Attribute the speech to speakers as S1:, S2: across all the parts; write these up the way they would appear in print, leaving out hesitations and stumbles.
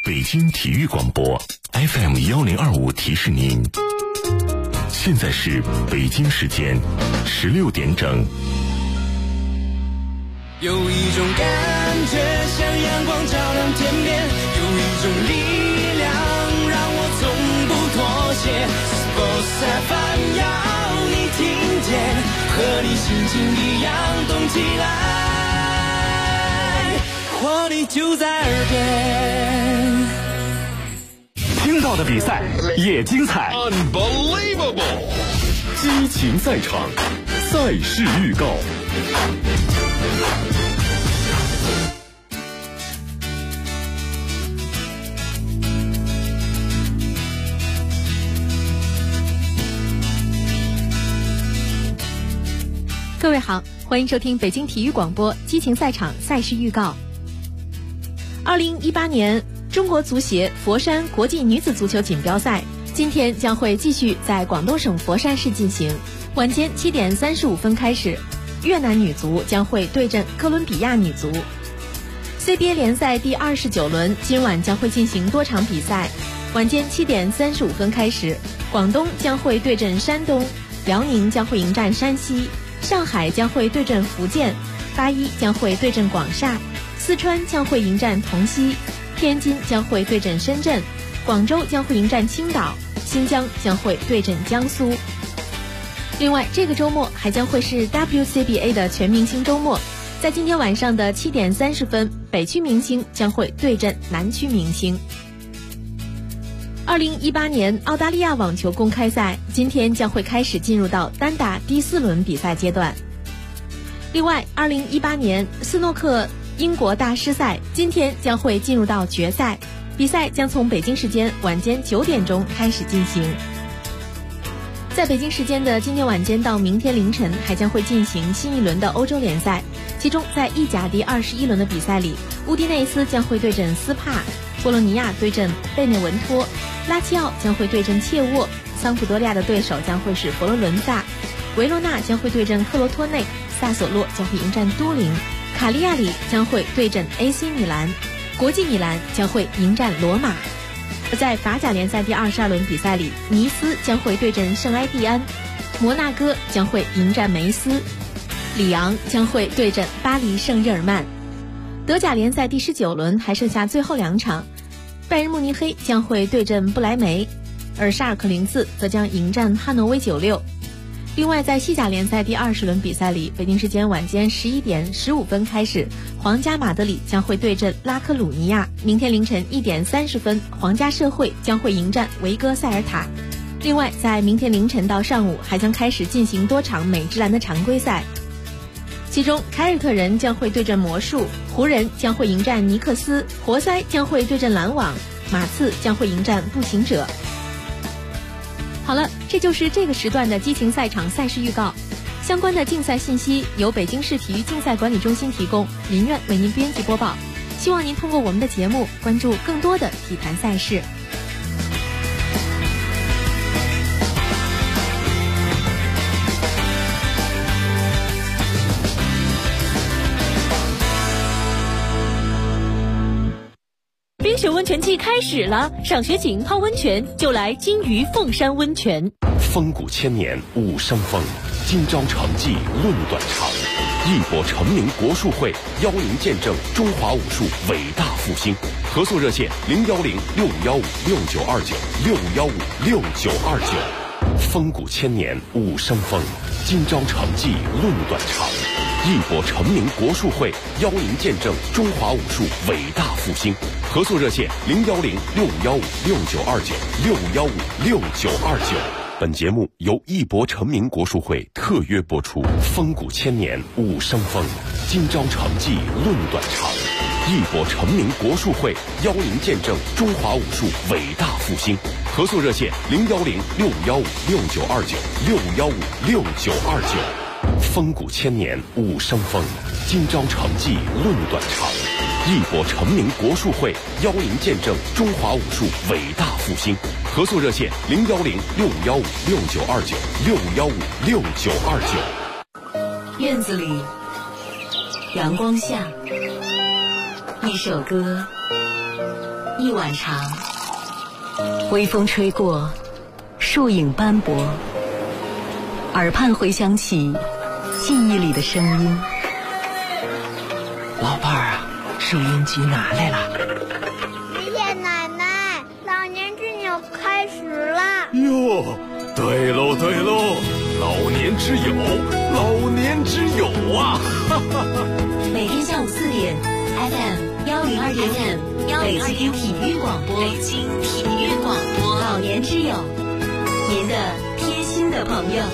S1: 北京体育广播 FM1025提示您，现在是北京时间16点整。
S2: 有一种感觉像阳光照亮天边，有一种力量让我从不妥协。Sports FM 要你听见，和你心情一样动起来，活力就在耳边。
S3: 听到的比赛也精彩
S4: ，Unbelievable！
S3: 激情赛场，赛事预告。
S5: 各位好，欢迎收听北京体育广播激情赛场赛事预告。2018年中国足协佛山国际女子足球锦标赛今天将会继续在广东省佛山市进行，晚间7点35分开始，越南女足将会对阵哥伦比亚女足。CBA 联赛第29轮今晚将会进行多场比赛，晚间7点35分开始，广东将会对阵山东，辽宁将会迎战山西，上海将会对阵福建，八一将会对阵广厦，四川将会迎战同曦，天津将会对阵深圳，广州将会迎战青岛，新疆将会对阵江苏。另外，这个周末还将会是 WCBA 的全明星周末，在今天晚上的7点30分，北区明星将会对阵南区明星。2018年澳大利亚网球公开赛今天将会开始进入到单打第4轮比赛阶段。另外，2018年斯诺克英国大师赛今天将会进入到决赛，比赛将从北京时间晚间9点钟开始进行。在北京时间的今天晚间到明天凌晨，还将会进行新一轮的欧洲联赛，其中在意甲第21轮的比赛里，乌迪内斯将会对阵斯帕，波洛尼亚对阵贝内文托，拉齐奥将会对阵切沃，桑普多利亚的对手将会是佛罗伦萨，维罗纳将会对阵克罗托内，萨索洛将会迎战都灵，卡利亚里将会对阵 AC 米兰，国际米兰将会迎战罗马。在法甲联赛第22轮比赛里，尼斯将会对阵圣埃蒂安，摩纳哥将会迎战梅斯，里昂将会对阵巴黎圣日耳曼。德甲联赛第19轮还剩下最后2场，拜仁慕尼黑将会对阵不莱梅，而沙尔克04则将迎战汉诺威96。另外，在西甲联赛第20轮比赛里，北京时间晚间11点15分开始，皇家马德里将会对阵拉科鲁尼亚，明天凌晨1点30分，皇家社会将会迎战维戈塞尔塔。另外，在明天凌晨到上午还将开始进行多场美职篮的常规赛，其中凯尔特人将会对阵魔术，湖人将会迎战尼克斯，活塞将会对阵篮网，马刺将会迎战步行者。好了，这就是这个时段的激情赛场赛事预告。相关的竞赛信息由北京市体育竞赛管理中心提供，林苑为您编辑播报。希望您通过我们的节目关注更多的体坛赛事。
S6: 冰雪温泉季开始了，赏雪景泡温泉就来金鱼凤山温泉。
S3: 风骨千年武生风，今朝成绩论短长。义博成名国术会邀您见证中华武术伟大复兴。合作热线：010-6569-6929，615-6929。风骨千年武生风，今朝成绩论短长。义博成名国术会邀您见证中华武术伟大复兴。合作热线：010-6569-6929，615-6929。本节目由义博成名国术会特约播出。风骨千年武生风，今朝成绩论短长。义博成名国术会邀您见证中华武术伟大复兴。合作热线：010-6569-6929，615-6929。风骨千年武生风，今朝成绩论短长。义博成名国术会邀您见证中华武术伟大复兴。合作热线：010-6569-6929，615-6929。
S7: 院子里，阳光下，一首歌， 一晚长。微风吹过，树影斑驳，耳畔回响起记忆里的声音。
S4: 老伴儿啊，收音机拿来了。
S8: 爷爷奶奶，老年之友开始了。
S3: 哟，对喽对喽，老年之友，老年之友啊！哈哈哈。
S7: 每天下午4点 FM102.5，北京体育广播，北京体育广播，老年之友，您的贴心的朋友。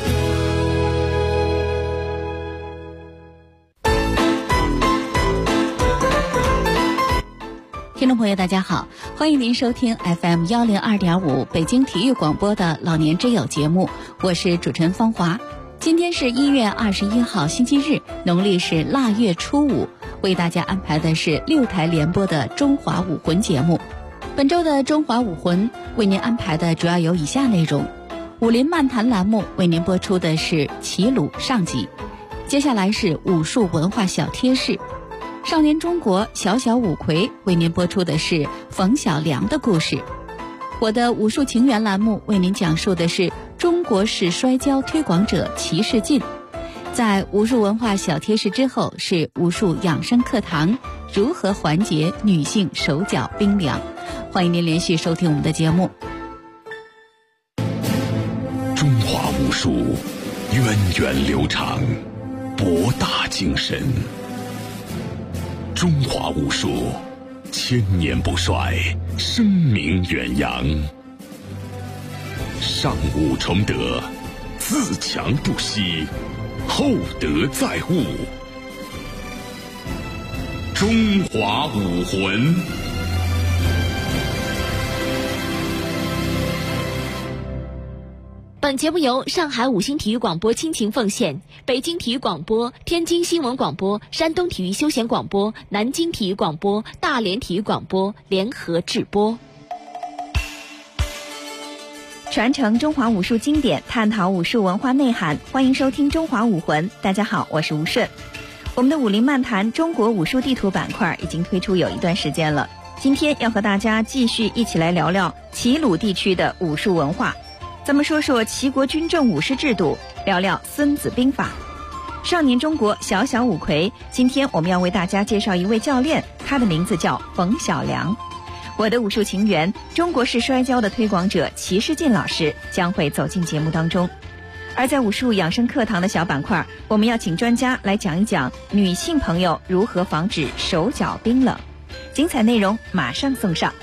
S9: 听众朋友大家好，欢迎您收听 FM102.5 北京体育广播的老年之友节目，我是主持人方华。今天是1月21号星期日，农历是腊月初5，为大家安排的是6台联播的中华武魂节目。本周的中华武魂为您安排的主要有以下内容：武林漫谈栏目为您播出的是齐鲁上集，接下来是武术文化小贴士，少年中国小小五魁为您播出的是冯小良的故事。我的武术情缘栏目为您讲述的是中国式摔跤推广者齐世进。在武术文化小贴士之后是武术养生课堂，如何缓解女性手脚冰凉。欢迎您连续收听我们的节目。
S1: 中华武术源远流长，博大精深。中华武术千年不衰，声名远扬。上武崇德，自强不息，厚德载物。中华武魂。
S6: 本节目由上海五星体育广播倾情奉献，北京体育广播、天津新闻广播、山东体育休闲广播、南京体育广播、大连体育广播联合制播。
S5: 传承中华武术经典，探讨武术文化内涵，欢迎收听中华武魂。大家好，我是吴顺。我们的武林漫谈中国武术地图板块已经推出有一段时间了，今天要和大家继续一起来聊聊齐鲁地区的武术文化。咱们说说齐国军政武士制度，聊聊孙子兵法。少年中国小小五魁，今天我们要为大家介绍一位教练，他的名字叫冯小良。我的武术情缘，中国式摔跤的推广者齐世进老师将会走进节目当中。而在武术养生课堂的小板块，我们要请专家来讲一讲女性朋友如何防止手脚冰冷。精彩内容马上送上。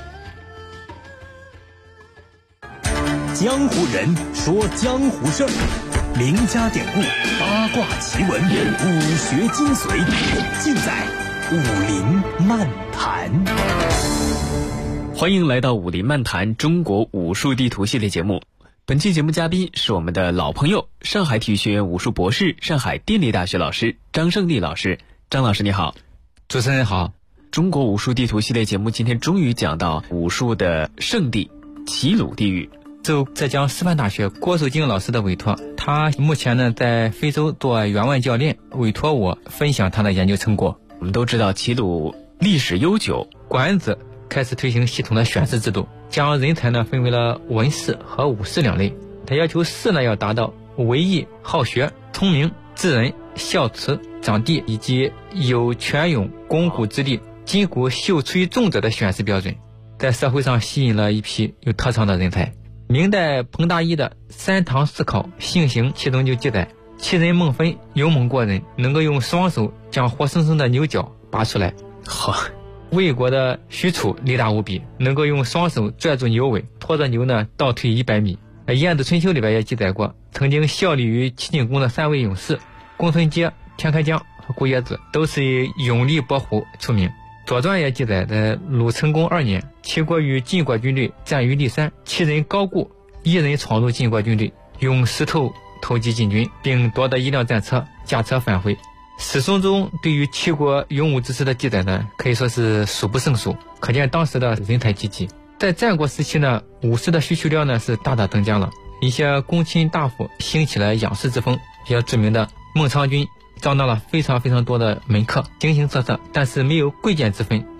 S10: 江湖人说江湖事儿，名家典故、八卦奇闻、武学精髓，尽在武林漫谈。
S11: 欢迎来到武林漫谈中国武术地图系列节目。本期节目嘉宾是我们的老朋友，上海体育学院武术博士、上海电力大学老师张胜利老师。张老师你好。
S12: 主持人好。
S11: 中国武术地图系列节目今天终于讲到武术的圣地齐鲁地域。
S12: 受浙江师范大学郭守敬老师的委托，他目前呢在非洲做员外教练，委托我分享他的研究成果。
S11: 我们都知道齐鲁历史悠久，
S12: 管子开始推行系统的选士制度，将人才呢分为了文士和武士两类。他要求士呢要达到为艺、好学、聪明、智仁、孝慈、长弟以及有拳勇肱骨之力、筋骨秀出于众者的选士标准，在社会上吸引了一批有特长的人才。明代彭大一的《三堂四考性行》其中就记载，其人孟芬勇猛过人，能够用双手将活生生的牛角拔出来。
S11: 好，
S12: 魏国的许褚力大无比，能够用双手拽住牛尾，拖着牛呢倒退100米。晏子春秋里边也记载过，曾经效力于齐景公的3位勇士公孙捷、田开疆和顾冶子，都是以勇力搏虎出名。左传也记载，在鲁成公2年，齐国与晋国军队战于骊山，齐人高固一人闯入晋国军队，用石头投击晋军，并夺得1辆战车，驾车返回。史书中对于齐国勇武之士的记载呢，可以说是数不胜数，可见当时的人才济济。在战国时期呢，武士的需求量呢是大大增加了，一些公卿大夫兴起了养士之风，比较著名的孟尝君招纳了非常多的门客，形形色色，但是没有贵贱之分，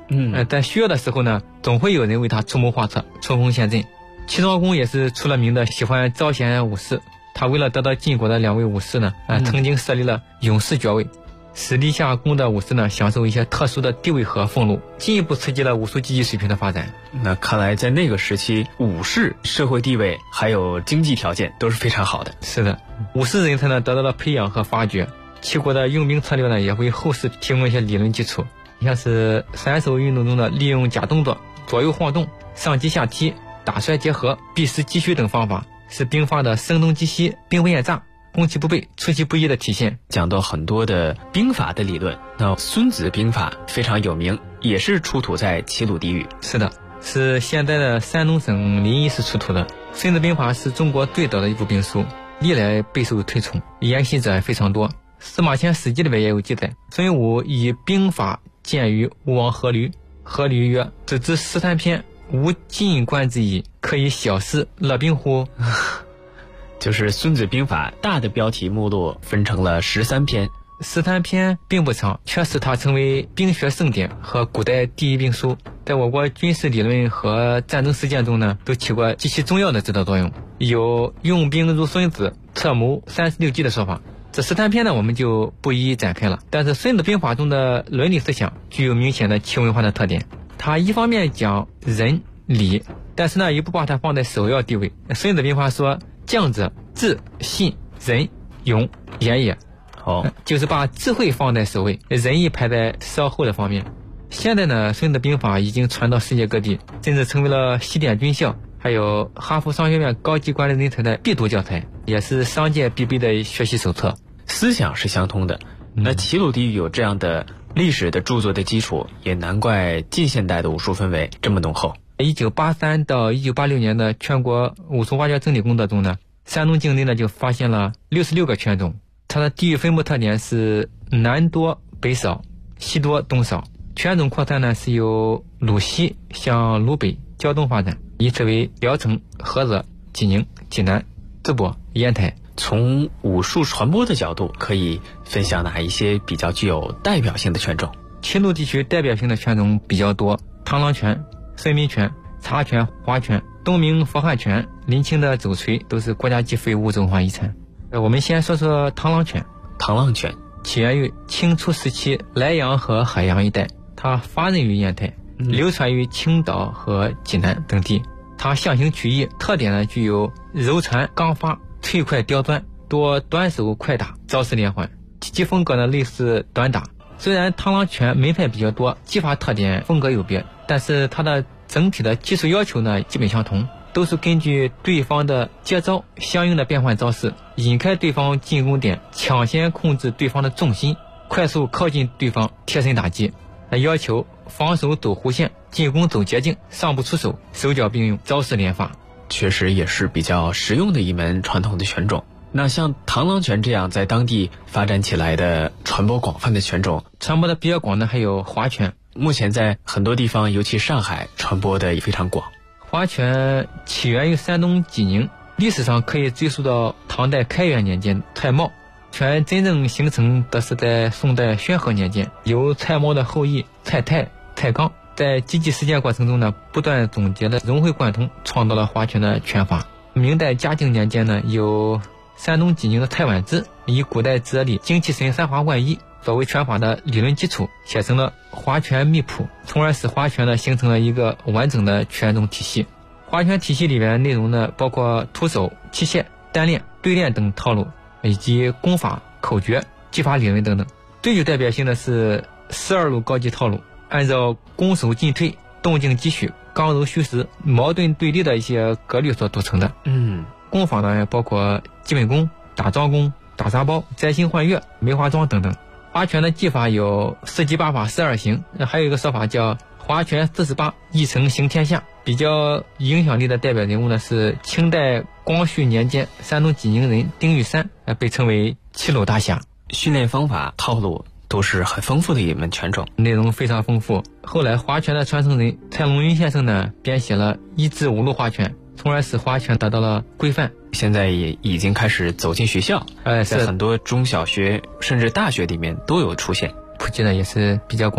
S12: 但需要的时候呢，总会有人为他出谋划策，冲锋陷阵。齐昭公也是出了名的喜欢招贤武士，他为了得到晋国的2位武士呢，曾经设立了勇士爵位，使立下功的武士呢享受一些特殊的地位和俸禄，进一步刺激了武术积极水平的发展。
S11: 那看来在那个时期，武士社会地位还有经济条件都是非常好的。
S12: 是的，武士人才呢得到了培养和发掘，齐国的用兵策略呢也为后世提供一些理论基础，像是散手运动中的利用假动作、左右晃动、上击下踢、打摔结合、避实击虚等方法，是兵法的声东击西、兵不厌诈、攻其不备、出其不意的体现。
S11: 讲到很多的兵法的理论，那孙子兵法非常有名，也是出土在齐鲁地域。
S12: 是的，是现在的山东省临沂市出土的。孙子兵法是中国最早的一部兵书，历来备受推崇，研习者非常多。司马迁《史记》里面也有记载，孙武以兵法见于吴王阖闾，阖闾曰：子之13篇，无尽观之矣，可以小事乐兵乎？
S11: 就是孙子兵法大的标题目录分成了13篇
S12: ，13篇并不长，却使它成为兵学盛典和古代第一兵书，在我国军事理论和战争实践中呢，都起过极其重要的指导作用。有用兵如孙子，策谋36计的说法。这13篇呢，我们就不一一展开了。但是孙子兵法中的伦理思想具有明显的齐文化的特点，它一方面讲仁礼，但是呢，也不把它放在首要地位。孙子兵法说：将者智、信、仁、勇、严也。就是把智慧放在首位，仁义排在稍后的方面。现在呢，孙子兵法已经传到世界各地，甚至成为了西点军校还有哈佛商学院高级管理人才的必读教材，也是商界必备的学习手册。
S11: 思想是相通的。那齐鲁地域有这样的历史的著作的基础，也难怪近现代的武术氛围这么浓厚。
S12: 1983到1986年的全国武术挖掘整理工作中呢，山东境内呢就发现了66个犬种，它的地域分布特点是南多北少，西多东少。犬种扩散呢是由鲁西向鲁北胶东发展，以此为聊城、菏泽、济宁、济南、淄博、烟台。
S11: 从武术传播的角度，可以分享哪一些比较具有代表性的犬种？
S12: 齐鲁地区代表性的犬种比较多，螳螂犬、孙膑犬、茶犬、花犬、东明佛汉犬、临清的走锤都是国家级非物质文化遗产。我们先说说螳螂犬。
S11: 螳螂犬
S12: 起源于清初时期莱阳和海洋一带，它发轫于烟台，流传于青岛和济南等地。它象形曲翼，特点呢具有柔缠刚发、脆快刁钻，多短手快打，招式连环。击击风格呢类似短打。虽然螳螂犬门派比较多，技法特点风格有别，但是它的整体的技术要求呢基本相同，都是根据对方的接招相应的变换招式，引开对方进攻点，抢先控制对方的重心，快速靠近对方贴身打击。要求防守走弧线，进攻走捷径，上不出手，手脚并用，招式连发。
S11: 确实也是比较实用的一门传统的犬种。那像螳螂犬这样在当地发展起来的传播广泛的犬种，
S12: 传播的比较广的还有花犬，
S11: 目前在很多地方，尤其上海传播的也非常广。
S12: 花犬起源于山东济宁，历史上可以追溯到唐代开元年间蔡瑁。犬真正形成的是在宋代宣和年间，由蔡瑁的后裔蔡泰、蔡刚在积极实践过程中呢，不断总结的融会贯通，创造了花犬的拳法。明代嘉靖年间呢，有山东济宁的蔡婉之以古代哲理精气神三花贯一作为拳法的理论基础，写成了花拳秘谱，从而使花拳呢形成了一个完整的拳种体系。花拳体系里面内容呢包括徒手、器械、单练、对练等套路，以及功法、口诀、技法理论等等。最具代表性的是12路高级套路，按照攻守进退、动静积蓄、刚柔虚实、矛盾对立的一些格律所组成的。功法呢包括基本功、打招功、打沙包、摘星换月、梅花桩等等。花拳的技法有4击8法12形，还有一个说法叫花拳48一成行天下。比较影响力的代表人物呢是清代光绪年间山东济宁人丁玉山，被称为齐鲁大侠。
S11: 训练方法套路都是很丰富的一门拳种，
S12: 内容非常丰富。后来花拳的传承人蔡龙云先生呢编写了1至5路花拳，从而使花拳得到了规范。
S11: 现在也已经开始走进学校，在很多中小学甚至大学里面都有出现，
S12: 普及的也是比较广。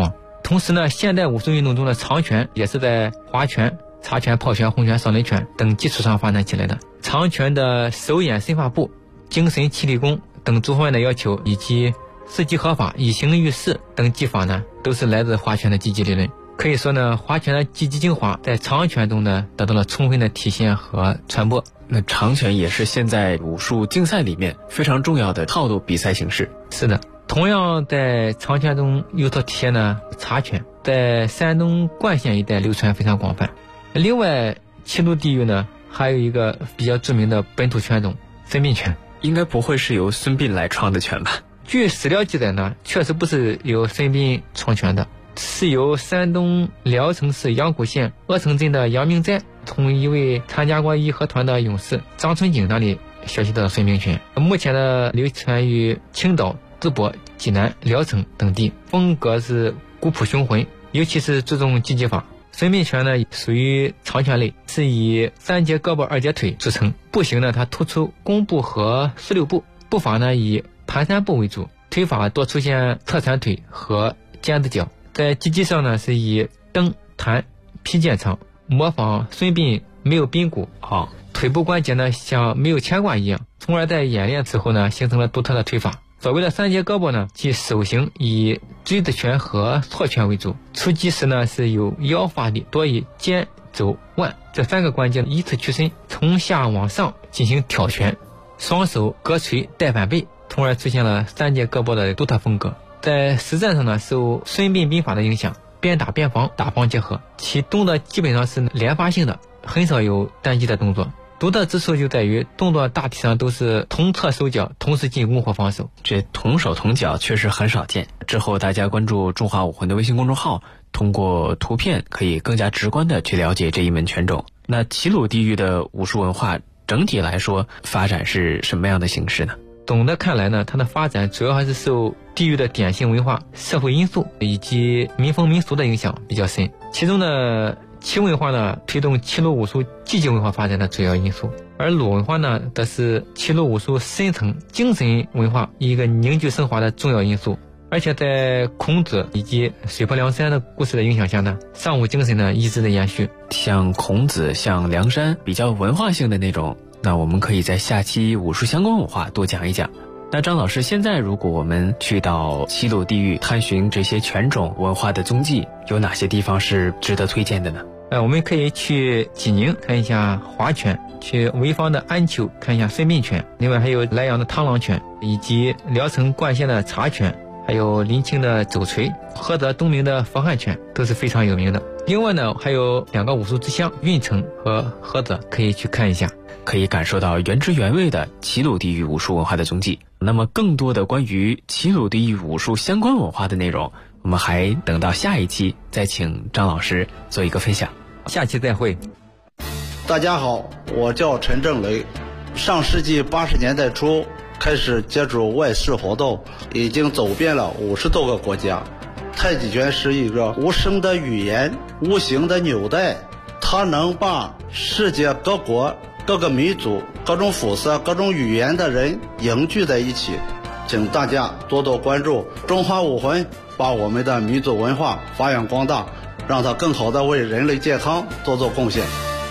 S12: 同时呢，现代武术运动中的长拳也是在划拳、擦拳、炮拳、洪拳、少林拳等基础上发展起来的。长拳的手眼身法步、精神气力功等诸方面的要求，以及四击合法、以形喻势等技法呢，都是来自划拳的积极理论。可以说呢，划拳的积极精华在长拳中呢得到了充分的体现和传播。
S11: 那长拳也是现在武术竞赛里面非常重要的套路比赛形式。
S12: 是的，同样在长拳中有所体现呢，擦拳在山东冠县一带流传非常广泛。另外，齐鲁地域呢还有一个比较著名的本土拳种孙膑拳，
S11: 应该不会是由孙膑来创的拳吧？
S12: 据史料记载呢，确实不是由孙膑创拳的，是由山东聊城市阳谷县阿城镇的杨明斋从一位参加过义和团的勇士张春景那里学习到孙膑拳。目前呢流传于青岛、淄博、济南、聊城等地，风格是古朴雄浑，尤其是注重击击法。孙膑拳呢属于长拳类，是以3节胳膊2节腿组成。步型呢它突出弓步和16六步，步法呢以盘山步为主，腿法多出现侧缠腿和尖子脚。在击击上呢是以蹬、弹、劈剑长，模仿孙膑没有髌骨，腿部关节呢像没有牵挂一样，从而在演练之后呢形成了独特的腿法。所谓的3节胳膊呢，即手型以锥子拳和错拳为主，出击时呢是有腰发力，多以肩、肘、腕这3个关节依次屈伸，从下往上进行挑拳，双手隔捶带反背，从而出现了3节胳膊的独特风格。在实战上呢，受孙膑兵法的影响，边打边防，打防结合，其动作基本上是连发性的，很少有单击的动作。独特之处就在于动作大体上都是同侧手脚同时进攻或防守，
S11: 这同手同脚确实很少见。之后大家关注中华武魂的微信公众号，通过图片可以更加直观的去了解这一门拳种。那齐鲁地域的武术文化整体来说发展是什么样的形式呢？
S12: 总的看来呢，它的发展主要还是受地域的典型文化、社会因素以及民风民俗的影响比较深。其中呢，齐文化呢推动齐鲁武术积极文化发展的主要因素，而鲁文化呢则是齐鲁武术深层精神文化一个凝聚升华的重要因素。而且在孔子以及水泊梁山的故事的影响下呢，尚武精神呢一直在延续。
S11: 像孔子、像梁山比较文化性的那种，那我们可以在下期武术相关文化多讲一讲。那张老师，现在如果我们去到齐鲁地域探寻这些拳种文化的踪迹，有哪些地方是值得推荐的呢？
S12: 我们可以去济宁看一下划拳，去潍坊的安丘看一下孙膑拳，另外还有莱阳的螳螂拳，以及聊城冠县的茶拳，还有临清的走锤，菏泽东明的佛汉拳都是非常有名的。另外呢，还有2个武术之乡运城和菏泽可以去看一下，
S11: 可以感受到原汁原味的齐鲁地域武术文化的踪迹。那么更多的关于齐鲁地域武术相关文化的内容，我们还等到下一期再请张老师做一个分享。
S12: 下期再会。
S13: 大家好，我叫陈正雷。上世纪80年代初开始接触外事活动，已经走遍了50多个国家。太极拳是一个无声的语言，无形的纽带，它能把世界各国、各个民族、各种肤色、各种语言的人凝聚在一起。请大家多多关注中华武魂，把我们的民族文化发扬光大，让它更好的为人类健康做贡献。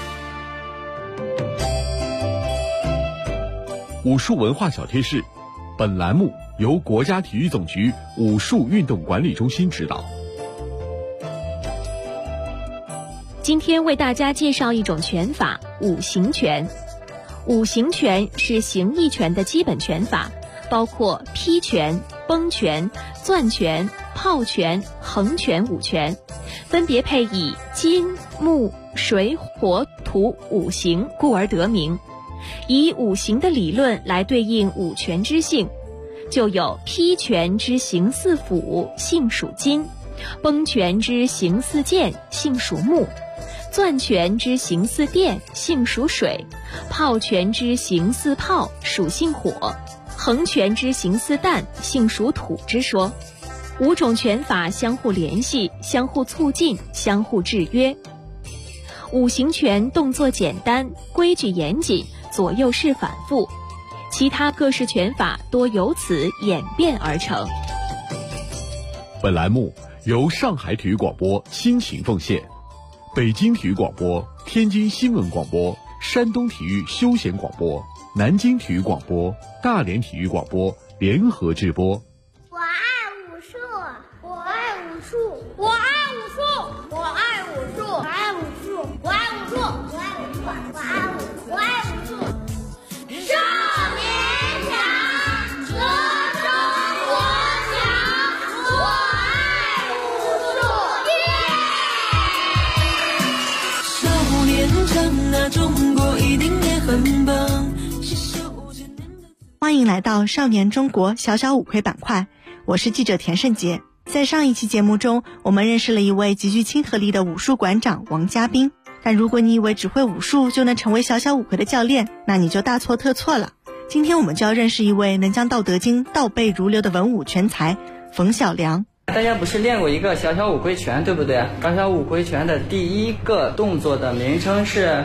S3: 武术文化小贴士，本栏目由国家体育总局武术运动管理中心指导。
S5: 今天为大家介绍一种拳法——五行拳。五行拳是形意拳的基本拳法，包括劈拳、崩拳、攥拳、炮拳、横拳5拳，分别配以金、木、水、火、土5行，故而得名。以五行的理论来对应五拳之性，就有劈拳之形似斧，性属金；崩拳之形似剑，性属木；攥拳之形似电，性属水；炮拳之形似炮，属性火；横拳之形似弹，性属土之说。5种拳法相互联系，相互促进，相互制约。五行拳动作简单，规矩严谨，左右式反复，其他各式拳法多由此演变而成。
S3: 本栏目
S14: 由上海体育广播倾情奉献，北京体育广播、天津新闻广播、山东体育休闲广播、南京体育广播、大连体育广播联合直播。
S8: 我爱武术，我爱武术，我爱武术，我爱武术，我爱武术，我爱武术，我爱武术，我爱武术，我爱武术。少年强，则中国强，我爱武术。
S2: 少年强，那中国一定也很棒。
S5: 欢迎来到少年中国小小五魁板块，我是记者田胜杰。在上一期节目中，我们认识了一位极具亲和力的武术馆长王嘉宾。但如果你以为只会武术就能成为小小五魁的教练，那你就大错特错了。今天我们就要认识一位能将《道德经》倒背如流的文武全才冯小良。
S15: 大家不是练过一个小小五魁拳，对不对？小小五魁拳的第一个动作的名称是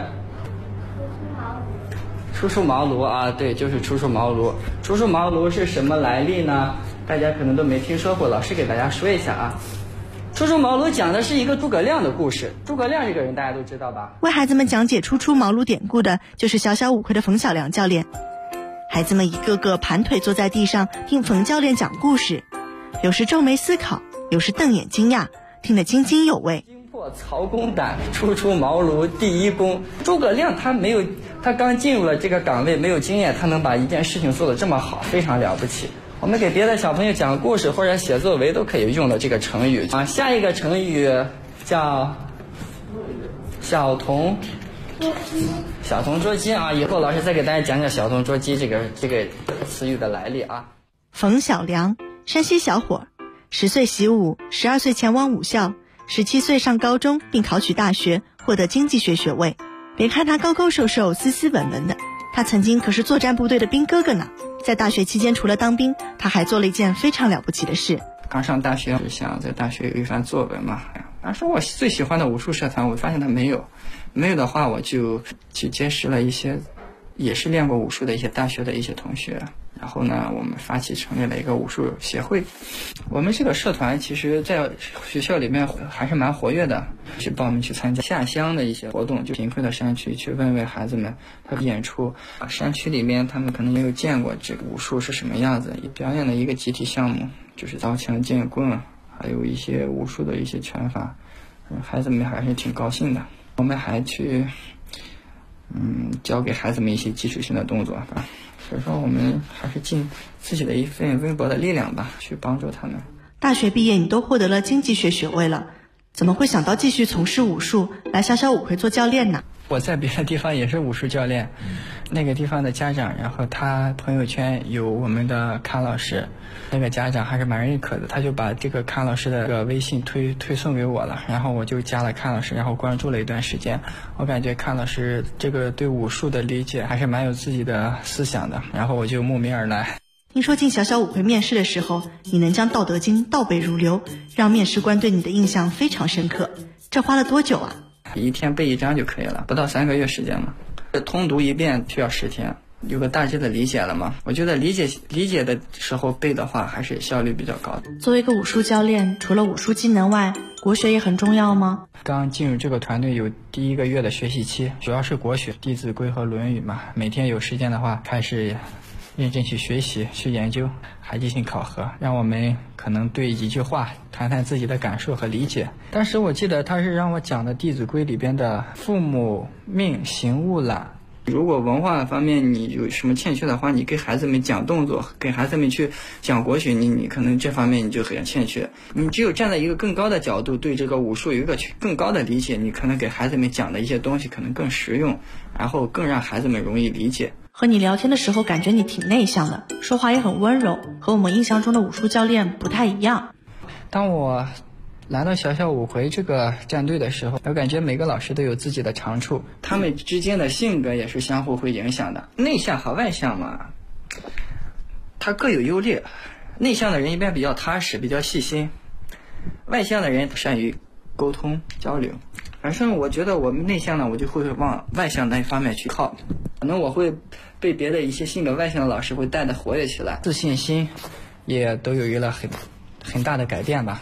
S15: 初出茅庐啊，对，就是初出茅庐。初出茅庐是什么来历呢？大家可能都没听说过，老师给大家说一下啊。初出茅庐讲的是一个诸葛亮的故事。诸葛亮这个人大家都知道吧？
S5: 为孩子们讲解初出茅庐典故的就是小小五魁的冯小良教练。孩子们一个个盘腿坐在地上听冯教练讲故事，有时皱眉思考，有时瞪眼惊讶，听得津津有味。
S15: 惊破曹公胆，初出茅庐第一功。诸葛亮他刚进入了这个岗位，没有经验，他能把一件事情做得这么好，非常了不起。我们给别的小朋友讲故事或者写作文都可以用到这个成语啊。下一个成语叫小童捉鸡啊，以后老师再给大家讲讲小童捉鸡这个词语的来历啊。
S5: 冯小良，山西小伙，10岁习武，12岁前往武校，17岁上高中并考取大学，获得经济学学位。别看他高高瘦瘦、斯斯文文的，他曾经可是作战部队的兵哥哥呢。在大学期间，除了当兵，他还做了一件非常了不起的事。
S15: 刚上大学是想在大学有一番作为嘛。当时我最喜欢的武术社团，我发现他没有的话，我就去结识了一些也是练过武术的一些大学的一些同学。然后呢，我们发起成立了一个武术协会。我们这个社团其实在学校里面还是蛮活跃的，去报名去参加下乡的一些活动，就贫困的山区去问问孩子们他的演出。山区里面他们可能没有见过这个武术是什么样子，表演的一个集体项目就是刀枪剑棍，还有一些武术的一些拳法，孩子们还是挺高兴的。我们还去教给孩子们一些基础性的动作吧。所以说我们还是尽自己的一份微薄的力量吧，去帮助他们。
S5: 大学毕业你都获得了经济学学位了，怎么会想到继续从事武术，来小小五魁做教练呢？
S15: 我在别的地方也是武术教练，那个地方的家长，然后他朋友圈有我们的康老师，那个家长还是蛮认可的，他就把这个康老师的这个微信推送给我了，然后我就加了康老师，然后关注了一段时间。我感觉康老师这个对武术的理解还是蛮有自己的思想的，然后我就慕名而来。
S5: 听说进小小五魁面试的时候，你能将《道德经》倒背如流，让面试官对你的印象非常深刻，这花了多久啊？
S15: 一天背一章就可以了，不到3个月时间嘛。通读一遍需要10天，有个大致的理解了嘛。我觉得理解的时候背的话，还是效率比较高的。
S5: 作为一个武术教练，除了武术技能外，国学也很重要吗？
S15: 刚进入这个团队有第1个月的学习期，主要是国学，《弟子规》和《论语》嘛。每天有时间的话，开始认真去学习、去研究，还进行考核，让我们可能对几句话谈谈自己的感受和理解。当时我记得他是让我讲的《弟子规》里边的父母命，行勿懒。如果文化方面你有什么欠缺的话，你给孩子们讲动作，给孩子们去讲国学，你可能这方面你就很欠缺。你只有站在一个更高的角度，对这个武术有一个更高的理解，你可能给孩子们讲的一些东西可能更实用，然后更让孩子们容易理解。
S5: 和你聊天的时候感觉你挺内向的，说话也很温柔，和我们印象中的武术教练不太一样。
S15: 当我来到小小五魁这个战队的时候，我感觉每个老师都有自己的长处，他们之间的性格也是相互会影响的。内向和外向嘛，他各有优劣。内向的人一般比较踏实，比较细心；外向的人善于沟通交流。反正我觉得我们内向呢，我就会往外向那一方面去靠。可能我会被别的一些性格外向的老师会带得活跃起来，自信心也都有了很大的改变吧。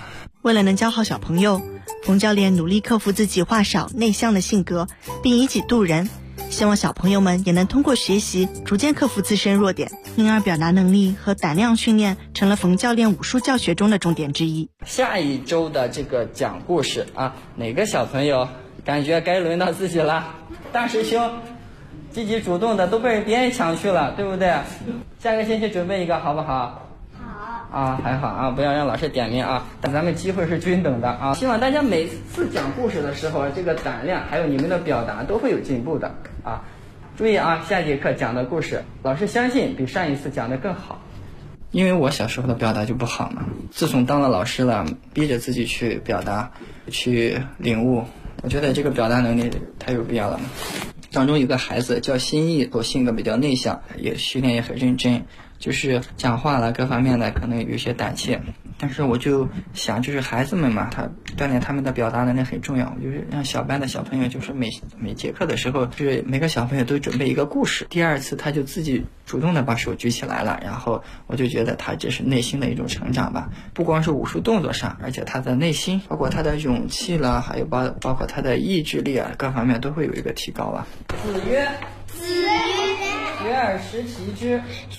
S16: 为了能教好小朋友，冯教练努力克服自己话少内向的性格，并以己度人，希望小朋友们也能通过学习逐渐克服自身弱点，因而表达能力和胆量训练成了冯教练武术教学中的重点之一。
S15: 下一周的这个讲故事啊，哪个小朋友感觉该轮到自己了？大师兄积极主动的都被别人抢去了，对不对？下个星期准备一个好不好？啊，还好啊，不要让老师点名啊。但咱们机会是均等的啊，希望大家每次讲故事的时候，这个胆量还有你们的表达都会有进步的啊。注意啊，下节课讲的故事，老师相信比上一次讲的更好。因为我小时候的表达就不好嘛，自从当了老师了，逼着自己去表达，去领悟，我觉得这个表达能力太有必要了嘛。当中有个孩子叫心意，我性格比较内向，也训练也很认真，就是讲话了各方面的可能有一些胆怯，但是我就想，就是孩子们嘛，他锻炼他们的表达能力很重要。我就是让小班的小朋友，就是每节课的时候，就是每个小朋友都准备一个故事。第二次他就自己主动的把手举起来了，然后我就觉得他这是内心的一种成长吧，不光是武术动作上，而且他的内心，包括他的勇气啦，还有包括他的意志力啊，各方面都会有一个提高啊。子曰：学而时习之。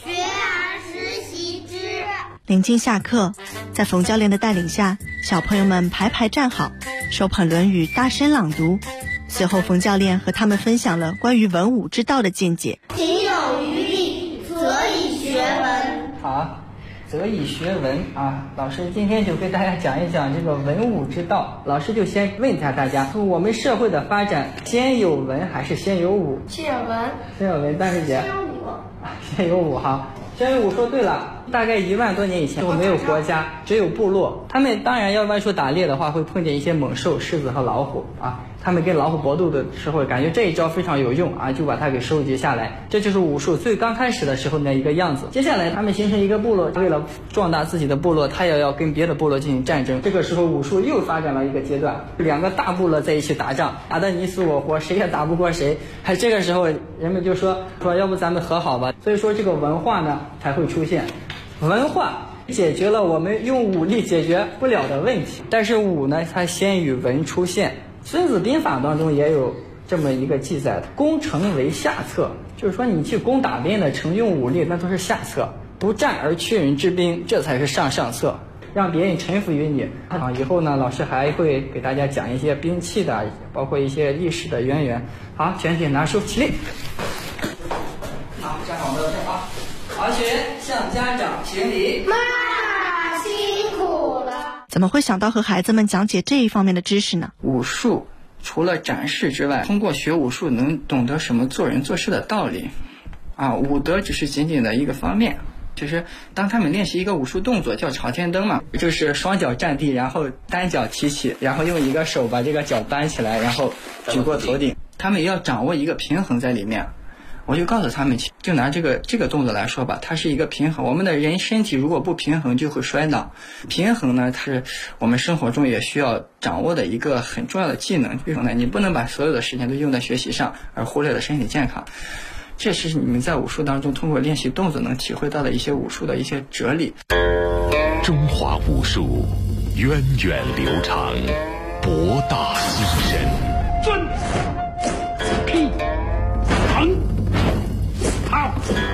S16: 临近下课，在冯教练的带领下，小朋友们排排站好，手捧《论语》大声朗读。随后冯教练和他们分享了关于文武之道的见解。
S8: 行有余力，则以学文。
S15: 好，则以学文啊！老师今天就给大家讲一讲这个文武之道。老师就先问一下大家，我们社会的发展，先有文还是先有武？
S8: 先有文。
S15: 先有文，大师姐。
S8: 先有武。
S15: 先有武哈。先有武说对了。大概1万多年以前都没有国家，只有部落。他们当然要外出打猎的话，会碰见一些猛兽，狮子和老虎啊。他们跟老虎搏斗的时候，感觉这一招非常有用啊，就把它给收集下来。这就是武术最刚开始的时候的一个样子。接下来他们形成一个部落，为了壮大自己的部落，他也要跟别的部落进行战争。这个时候武术又发展了一个阶段，2个大部落在一起打仗，打得你死我活，谁也打不过谁。还这个时候人们就说要不咱们和好吧。所以说这个文化呢才会出现。文化解决了我们用武力解决不了的问题，但是武呢，它先于文出现。孙子兵法当中也有这么一个记载，攻城为下策，就是说你去攻打别人的城用武力，那都是下策，不战而屈人之兵，这才是上策，让别人臣服于你啊。以后呢，老师还会给大家讲一些兵器的，包括一些历史的渊源。好，全体拿书起立。好，站好，没有站啊。好，学员向家长行礼。
S8: 妈妈辛苦了。
S16: 怎么会想到和孩子们讲解这一方面的知识呢？
S15: 武术除了展示之外，通过学武术能懂得什么做人做事的道理啊，武德只是仅仅的一个方面。其实当他们练习一个武术动作叫朝天蹬嘛，就是双脚站地，然后单脚提起，然后用一个手把这个脚搬起来，然后举过头顶。他们也要掌握一个平衡在里面。我就告诉他们，就拿这个动作来说吧，它是一个平衡。我们的人身体如果不平衡就会摔倒。平衡呢，它是我们生活中也需要掌握的一个很重要的技能。比如呢，你不能把所有的时间都用在学习上，而忽略了身体健康。这是你们在武术当中通过练习动作能体会到的一些武术的一些哲理。
S1: 中华武术源远流长，博大精深。
S2: 尊劈长好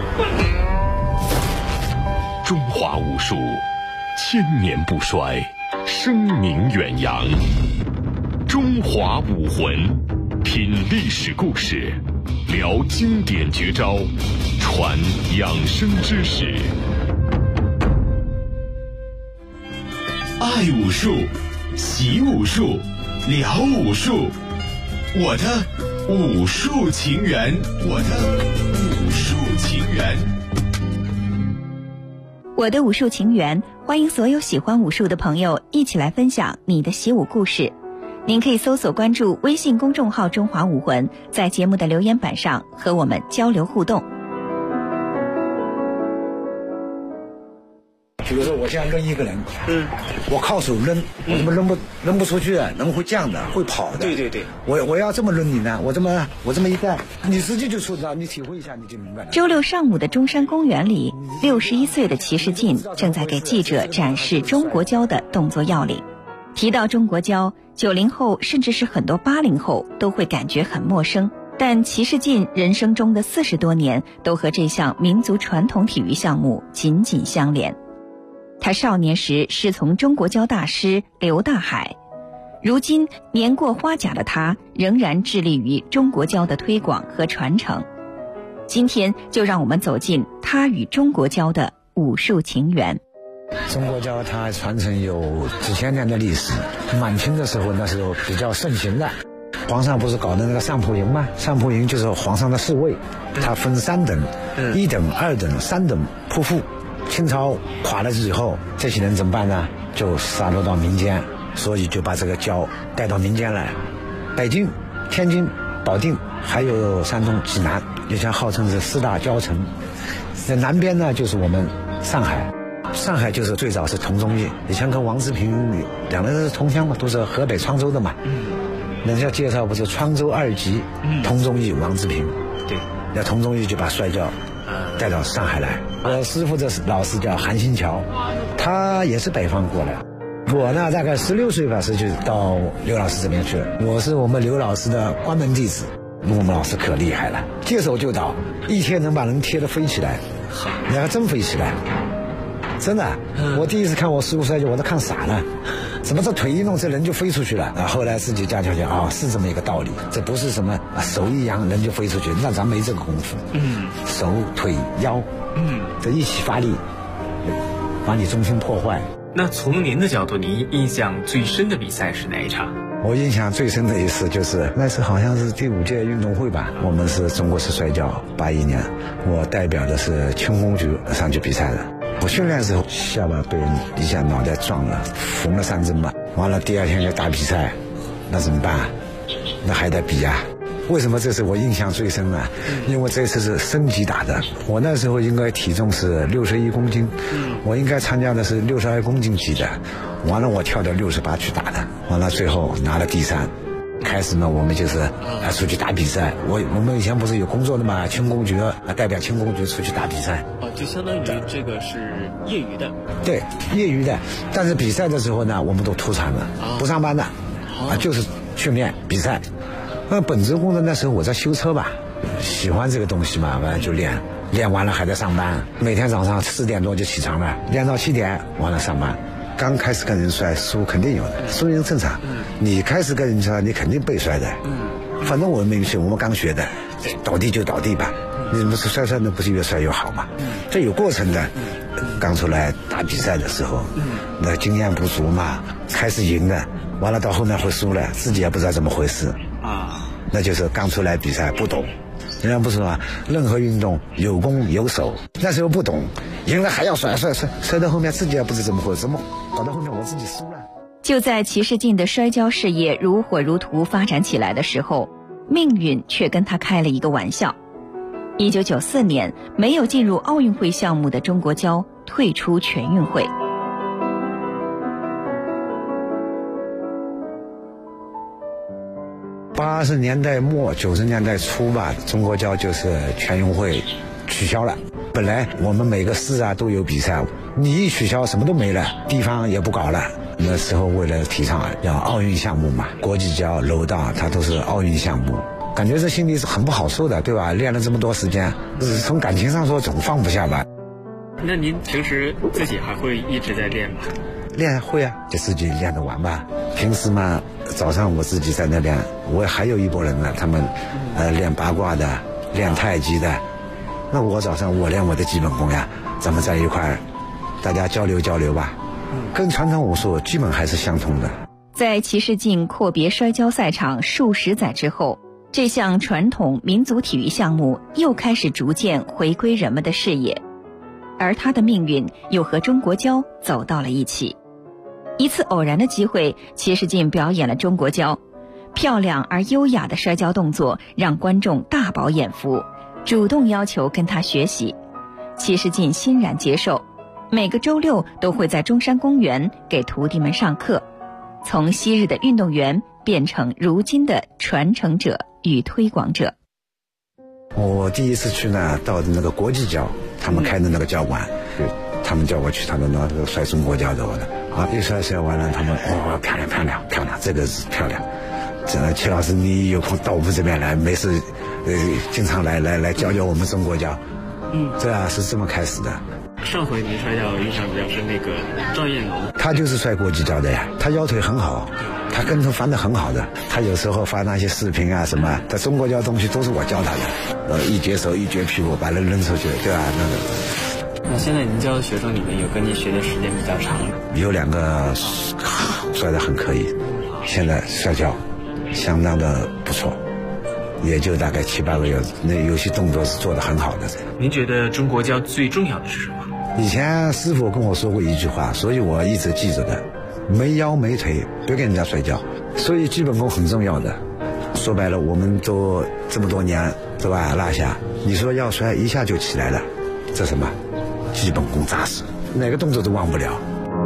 S1: 中华武术1000年不衰，声名远扬。中华武魂，品历史故事，聊经典绝招，传养生知识。
S17: 爱武术，习武术，聊武术，我的武术情缘，我的武术情缘。
S18: 我的武术情缘，欢迎所有喜欢武术的朋友一起来分享你的习武故事。您可以搜索关注微信公众号中华武魂，在节目的留言板上和我们交流互动。
S19: 比如说我现在扔一个人，我靠手扔，我怎么扔不出去啊？人会降的，会跑的。对对对，我要这么扔你呢，我这么一带，你实际就触到，你体会一下你就明白了。
S18: 周六上午的中山公园里，61岁的齐世进正在给记者展示中国跤的动作要领。 提到中国跤，90后甚至是很多80后都会感觉很陌生，但齐世进人生中的40多年都和这项民族传统体育项目紧紧相连。他少年时师从中国跤大师刘大海，如今年过花甲的他仍然致力于中国跤的推广和传承。今天就让我们走进他与中国跤的武术情缘。
S19: 中国跤它传承有几千年的历史，满清的时候那时候比较盛行的。皇上不是搞的那个上铺营吗？上铺营就是皇上的侍卫，它分3等，1等、2等、3等仆妇。清朝垮了以后，这些人怎么办呢？就杀入到民间，所以就把这个跤带到民间来。北京、天津、保定还有山东济南，就像号称是4大跤城。那南边呢就是我们上海。上海就是最早是佟宗义，以前跟王治平两个人是同乡嘛，都是河北沧州的嘛。人家介绍不是沧州2级，佟宗义、王治平。对，那佟宗义就把摔跤带到上海来。我师傅的老师叫韩新桥，他也是北方过来。我呢大概16岁吧时就到刘老师这边去了。我是我们刘老师的关门弟子，我们老师可厉害了，接手就倒，一天能把人贴得飞起来，你还真飞起来。真的，我第一次看我师傅摔跤，我都看傻了，怎么这腿一弄，这人就飞出去了？后来自己家教讲是这么一个道理，这不是什么手一扬人就飞出去，那咱没这个功夫。手腿腰，这一起发力，把你中心破坏。
S11: 那从您的角度，您印象最深的比赛是哪一场？
S19: 我印象最深的一次就是那次好像是第5届运动会吧，我们是中国式摔跤81年，我代表的是轻功局上去比赛的。我训练的时候下巴被人一下脑袋撞了，缝了3针吧。完了第2天就打比赛，那怎么办？那还得比啊。为什么这是我印象最深呢？因为这次是升级打的，我那时候应该体重是61公斤，我应该参加的是62公斤级的，完了我跳到68去打的，完了最后拿了第3。开始呢，我们就是出去打比赛。我们以前不是有工作的嘛，轻功局代表轻功局出去打比赛。
S11: 就相当于这个是业余的。对，
S19: 业余的。但是比赛的时候呢，我们都脱产了，不上班的，就是训练比赛。那本职工作那时候我在修车吧，喜欢这个东西嘛，完了就练，练完了还在上班。每天早上4点多就起床了，练到7点，完了上班。刚开始跟人摔输肯定有的，输赢正常。你开始跟人摔，你肯定被摔的。反正我没去，我们刚学的，倒地就倒地吧。你不是摔的不是越摔越好嘛？这有过程的。刚出来打比赛的时候，那经验不足嘛，开始赢了，完了到后面会输了，自己也不知道怎么回事啊。那就是刚出来比赛不懂。人家不是说任何运动有攻有守，那时候不懂，赢了还要摔到后面自己也不知怎么回事，怎么搞到后面我自己输了。
S18: 就在齐世进的摔跤事业如火如荼发展起来的时候，命运却跟他开了一个玩笑。1994年，没有进入奥运会项目的中国跤退出全运会。
S19: 80年代末90年代初吧，中国跤就是全运会取消了。本来我们每个市都有比赛，你一取消什么都没了，地方也不搞了。那时候为了提倡要奥运项目嘛，国际跤、柔道它都是奥运项目，感觉这心里是很不好受的，对吧？练了这么多时间，从感情上说总放不下吧。
S11: 那您平时自己还会一直在练吗？
S19: 练会啊，就自己练着玩吧。平时嘛，早上我自己在那练，我还有一拨人呢，他们练八卦的，练太极的。那我早上我练我的基本功呀，咱们在一块儿，大家交流交流吧。跟传统武术基本还是相通的。
S18: 在齐世进阔别摔跤赛场数十载之后，这项传统民族体育项目又开始逐渐回归人们的视野，而他的命运又和中国跤走到了一起。一次偶然的机会，齐世进表演了中国跤，漂亮而优雅的摔跤动作让观众大饱眼福，主动要求跟他学习。齐世进欣然接受，每个周六都会在中山公园给徒弟们上课，从昔日的运动员变成如今的传承者与推广者。
S19: 我第一次去呢，到那个国际跤，他们开的那个跤馆， 他们叫我去，他说那摔中国跤的我的啊，一摔完了，他们漂亮，这个是漂亮。真的，齐老师你有空到我们这边来，没事经常来教我们中国跤。这样是这么开始的。
S11: 上回您摔跤印象比较深那个赵艳龙，
S19: 他就是摔国际跤的呀，他腰腿很好，他跟头翻得很好的，他有时候发那些视频啊什么，在中国跤东西都是我教他的，一截手一截屁股把人扔出去，对吧？
S11: 那现在您教的学生里面有跟您学的时间比较长的？
S19: 有2个摔得很可以，现在摔跤相当的不错，也就大概7、8个月，那有些动作是做得很好的。
S11: 您觉得中国跤最重要的是什么？
S19: 以前师傅跟我说过一句话，所以我一直记着的，没腰没腿别跟人家摔跤，所以基本功很重要的。说白了，我们都这么多年对吧落下，你说要摔一下就起来了，这什么基本功扎实，哪个动作都忘不了。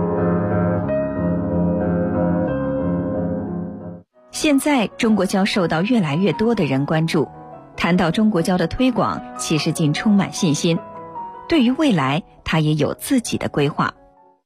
S18: 现在中国跤受到越来越多的人关注，谈到中国跤的推广，齐世进充满信心。对于未来，他也有自己的规划。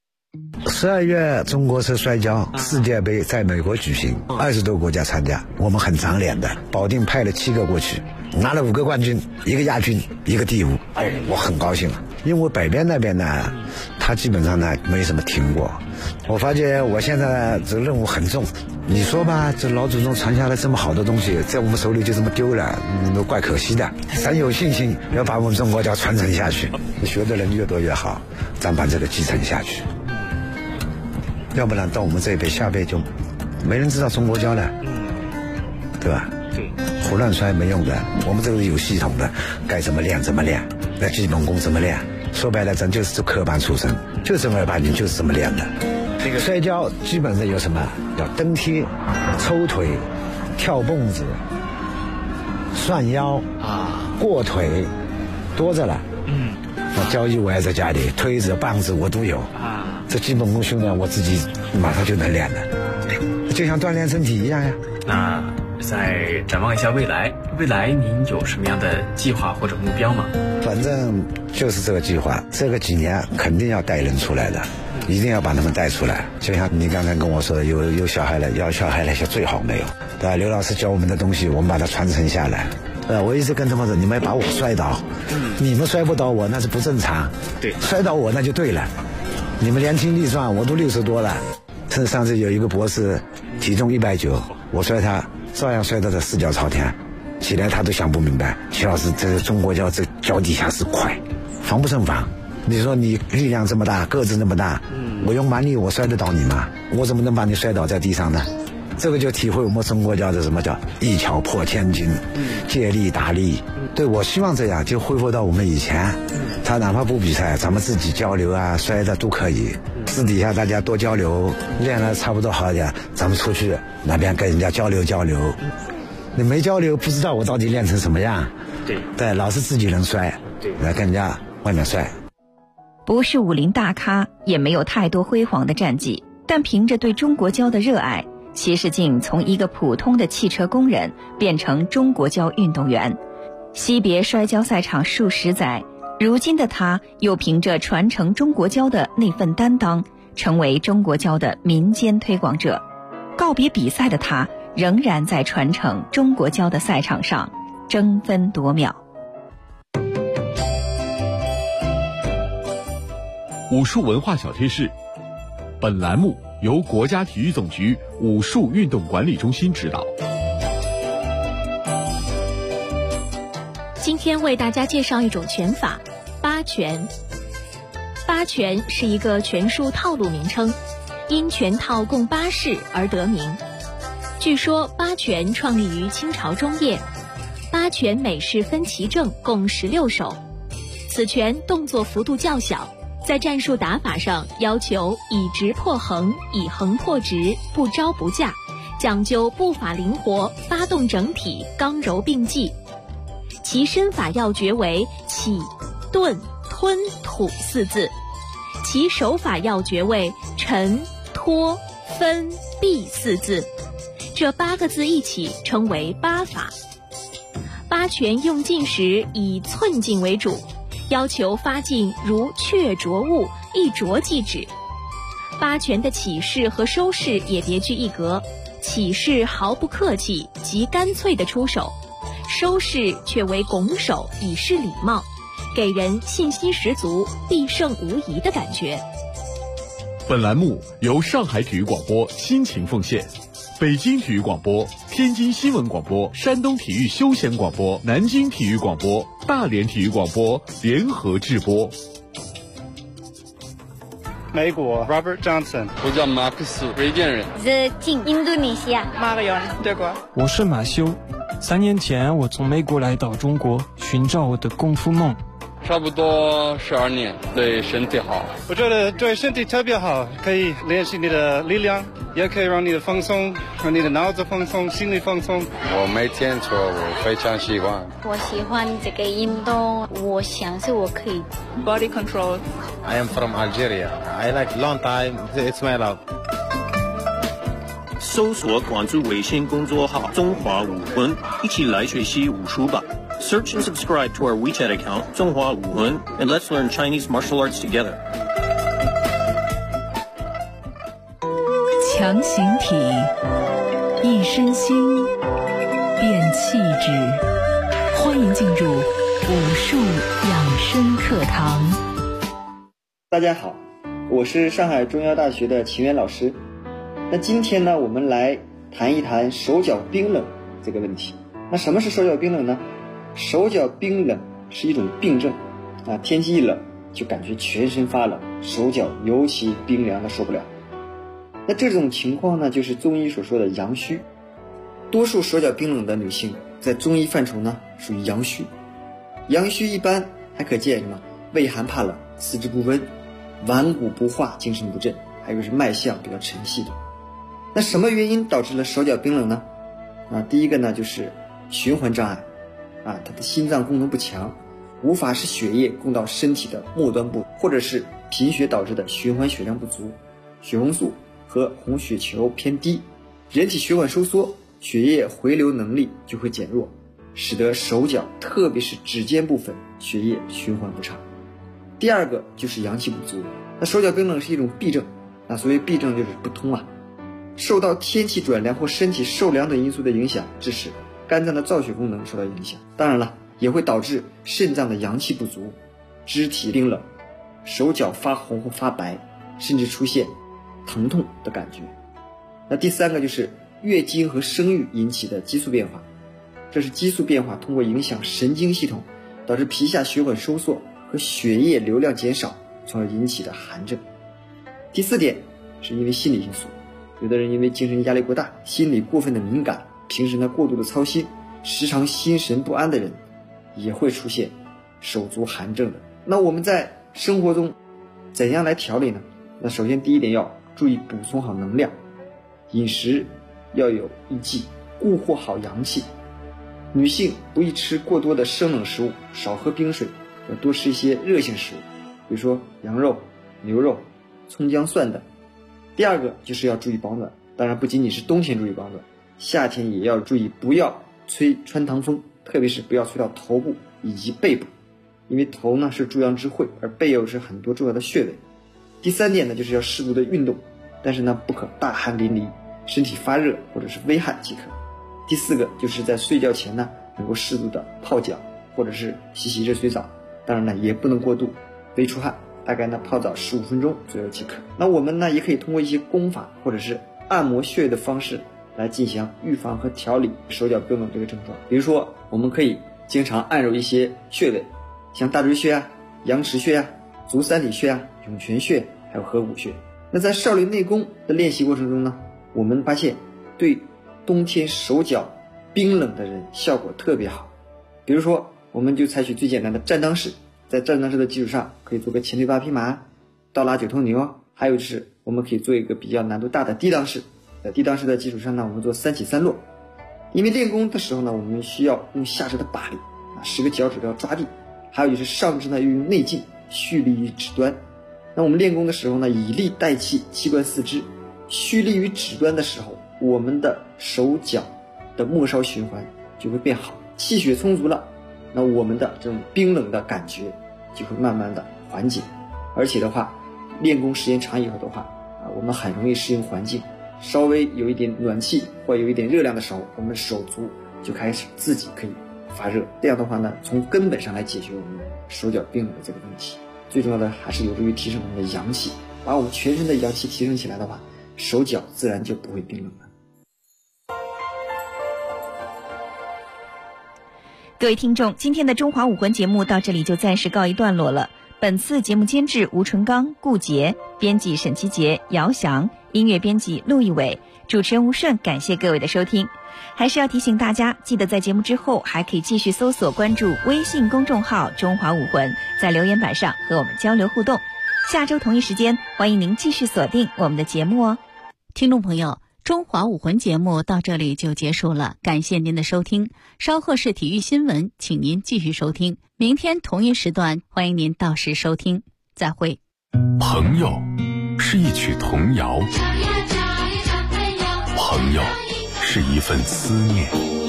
S19: 12月中国式摔跤世界杯在美国举行，20多国家参加，我们很长脸的，保定派了7个过去，拿了5个冠军，1个亚军，1个第5，我很高兴，因为北边那边呢，他基本上呢没什么停过。我发觉我现在这任务很重，你说吧，这老祖宗传下来这么好的东西，在我们手里就这么丢了，都怪可惜的。咱有信心要把我们中国跤传承下去，学的人越多越好，咱把这个继承下去。要不然到我们这一辈下辈就没人知道中国跤了，对吧？
S11: 对，
S19: 胡乱摔没用的，我们这个有系统的，该怎么练怎么练，那基本功怎么练。说白了，咱就是科班出身，就正儿八经就是这么练的。这个摔跤基本上有什么？叫蹬踢、抽腿、跳蹦子、涮腰过腿，多着了。我交谊我也在家里，推子、棒子我都有。这基本功训练我自己马上就能练的，就像锻炼身体一样呀。
S11: 那再展望一下未来您有什么样的计划或者目标吗？
S19: 反正就是这个计划，这个几年肯定要带人出来的，一定要把他们带出来。就像你刚才跟我说的，有小孩了，要小孩那些最好没有，对吧？刘老师教我们的东西，我们把它传承下来。我一直跟他们说，你们把我摔倒，你们摔不倒我那是不正常，
S11: 对，
S19: 摔倒我那就对了。你们年轻力壮，我都60多了。甚至上次有一个博士体重190，我摔他照样摔到这4脚朝天，起来他都想不明白，齐老师这中国跤这脚底下是快，防不胜防。你说你力量这么大，个子那么大，我用蛮力我摔得倒你吗？我怎么能把你摔倒在地上呢？这个就体会我们中国跤的什么叫一巧破千金，借力打力。对，我希望这样就恢复到我们以前，他哪怕不比赛，咱们自己交流啊，摔的都可以。私底下大家多交流，练了差不多好一点，咱们出去那边跟人家交流交流。你没交流，不知道我到底练成什么样。对，老是自己能摔，来跟人家外面摔。
S18: 不是武林大咖，也没有太多辉煌的战绩，但凭着对中国跤的热爱，齐世进从一个普通的汽车工人变成中国跤运动员，惜别摔跤赛场数十载，如今的他又凭着传承中国跤的那份担当，成为中国跤的民间推广者。告别比赛的他，仍然在传承中国跤的赛场上争分夺秒。
S14: 武术文化小贴士，本栏目由国家体育总局武术运动管理中心指导。
S5: 今天为大家介绍一种拳法——八拳。八拳是一个拳术套路名称，因拳套共8式而得名。据说八拳创立于清朝中叶，八拳每式分其正，共16手。此拳动作幅度较小，在战术打法上要求以直破横，以横破直，不招不架，讲究步法灵活，发动整体，刚柔并济。其身法要诀为起、顿、吞、吐4字，其手法要诀为沉、脱、分、闭4字。这8个字一起称为八法。八拳用劲时以寸劲为主，要求发劲如雀啄物，
S6: 一着即止。八拳的起势和收势也别具一格，起势毫不客气，极干脆的出手，收势却为拱手，以示礼貌，给人信心十足、必胜无疑的感觉。
S14: 本栏目由上海体育广播亲情奉献，北京体育广播、天津新闻广播、山东体育休闲广播、南京体育广播、大连体育广播联合制播。
S20: 美国 Robert Johnson，
S21: 我叫马克思，瑞典人。
S8: The King， 印度尼西亚。
S20: Marion， 德国。
S22: 我是马修，3年前我从美国来到中国，寻找我的功夫梦。
S21: 差不多12年，对身体好。
S20: 我觉得对身体特别好，可以练习你的力量，也可以让你的放松，让你的脑子放松，心理放松。
S21: 我每天做，我非常喜欢。
S8: 我喜欢这个运动，我想是我可以
S23: body control。
S24: I am from Algeria. I like long time. It's my love.
S25: 搜索关注微信公众号中华武魂，一起来学习武术吧。Search and subscribe to our WeChat account, 中华武魂, and let's learn Chinese martial arts together.
S7: 强形体，一身心，变气质。欢迎进入武术养生课堂。
S26: 大家好，我是上海中医药大学的秦源老师。那今天呢，我们来谈一谈手脚冰冷这个问题。那什么是手脚冰冷呢？手脚冰冷是一种病症啊，天气一冷就感觉全身发冷，手脚尤其冰凉的受不了。那这种情况呢，就是中医所说的阳虚。多数手脚冰冷的女性在中医范畴呢属于阳虚。阳虚一般还可见什么？畏寒怕冷、四肢不温、顽固不化、精神不振，还有是脉象比较沉细的。那什么原因导致了手脚冰冷呢？第一个呢就是循环障碍它的心脏功能不强，无法使血液供到身体的末端部，或者是贫血导致的循环血量不足，血红素和红血球偏低，人体血管收缩，血液回流能力就会减弱，使得手脚特别是指尖部分血液循环不畅。第二个就是阳气不足。那手脚冰冷是一种痹症，所谓痹症就是不通受到天气转凉或身体受凉等因素的影响，致使肝脏的造血功能受到影响，当然了，也会导致肾脏的阳气不足，肢体冰冷，手脚发红或发白，甚至出现疼痛的感觉。那第三个就是月经和生育引起的激素变化，这是激素变化通过影响神经系统，导致皮下血管收缩和血液流量减少，从而引起的寒症。第四点是因为心理因素，有的人因为精神压力过大，心理过分的敏感，平时呢过度的操心，时常心神不安的人也会出现手足寒症的。那我们在生活中怎样来调理呢？那首先第一点要注意补充好能量，饮食要有一忌，固护好阳气。女性不宜吃过多的生冷食物，少喝冰水，要多吃一些热性食物，比如说羊肉、牛肉、葱姜蒜等。第二个就是要注意保暖，当然不仅仅是冬天注意保暖，夏天也要注意不要吹穿堂风，特别是不要吹到头部以及背部，因为头呢是诸阳之会，而背又是很多重要的穴位。第三点呢就是要适度的运动，但是呢不可大汗淋漓，身体发热或者是微汗即可。第四个就是在睡觉前呢能够适度的泡脚或者是洗热水澡，当然呢也不能过度，微出汗，大概呢泡澡15分钟左右即可。那我们呢也可以通过一些功法或者是按摩穴位的方式来进行预防和调理手脚冰冷这个症状。比如说我们可以经常按揉一些穴位，像大椎穴阳池穴足三里穴涌泉穴还有合谷穴。那在少林内功的练习过程中呢，我们发现对冬天手脚冰冷的人效果特别好。比如说我们就采取最简单的站裆式，在站裆式的基础上可以做个前腿8匹马、倒拉9头牛，还有就是我们可以做一个比较难度大的低裆式。在低裆式的基础上呢，我们做3起3落。因为练功的时候呢，我们需要用下肢的把力10个脚趾都要抓地，还有就是上肢呢又用内劲蓄力于指端。那我们练功的时候呢，以力带气，气贯四肢，蓄力于指端的时候，我们的手脚的末梢循环就会变好，气血充足了，那我们的这种冰冷的感觉就会慢慢的缓解。而且的话， 练功时间长以后的话我们很容易适应环境，稍微有一点暖气或有一点热量的时候，我们手足就开始自己可以发热。这样的话呢，从根本上来解决我们手脚冰冷的这个问题。最重要的还是有助于提升我们的阳气，把我们全身的阳气提升起来的话，手脚自然就不会冰冷了。
S18: 各位听众，今天的中华武魂节目到这里就暂时告一段落了。本次节目监制吴纯刚、顾杰，编辑沈其杰、姚翔，音乐编辑陆一伟，主持人吴顺。感谢各位的收听。还是要提醒大家，记得在节目之后还可以继续搜索关注微信公众号中华武魂，在留言板上和我们交流互动。下周同一时间，欢迎您继续锁定我们的节目哦。
S4: 听众朋友，中华武魂节目到这里就结束了，感谢您的收听。稍后是体育新闻，请您继续收听。明天同一时段，欢迎您到时收听。再会。
S1: 朋友是一曲童谣，朋友是一份思念，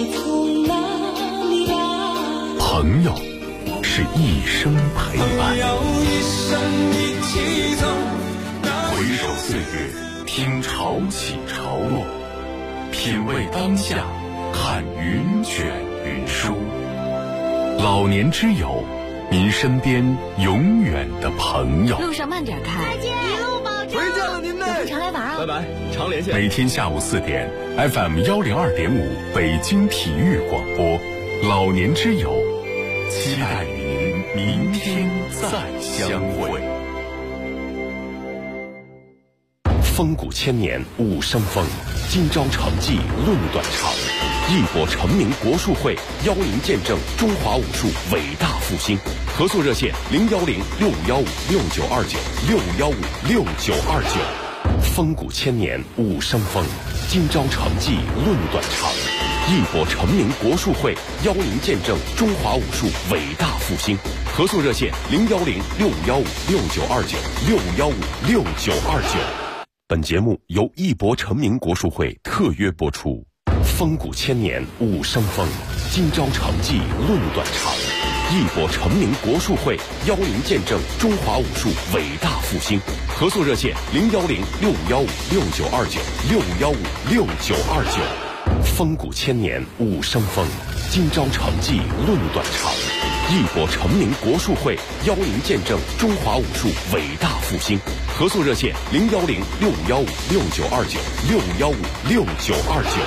S1: 朋友是一生陪伴。回首岁月，听潮起潮落，品味当下，看云卷云舒。老年之友，您身边永远的朋友。
S9: 路上慢点开，
S8: 再见，一路保重。
S9: 回家了您嘞，有空常来玩啊。
S1: 拜拜，常联系。每天下午4点 ，FM 102.5北京体育广播，老年之友，期待与您明天再相会。
S3: 风骨千年武生风，今朝成绩论短长。义博成名国术会邀您见证中华武术伟大复兴。合作热线：610-6559-6929，615-6929。风骨千年武生风，今朝成绩论短长。义博成名国术会邀您见证中华武术伟大复兴。合作热线：610-6559-6929，615-6929。本节目由义博成名国术会特约播出。风骨千年武生风，今朝成绩论短长。义博成名国术会邀您见证中华武术伟大复兴。合作热线：610-6559-6929，615-6929。风骨千年武生风，今朝成绩论短长。义博成名国术会邀您见证中华武术伟大复兴。合作热线：610-6559-6929，615-6929。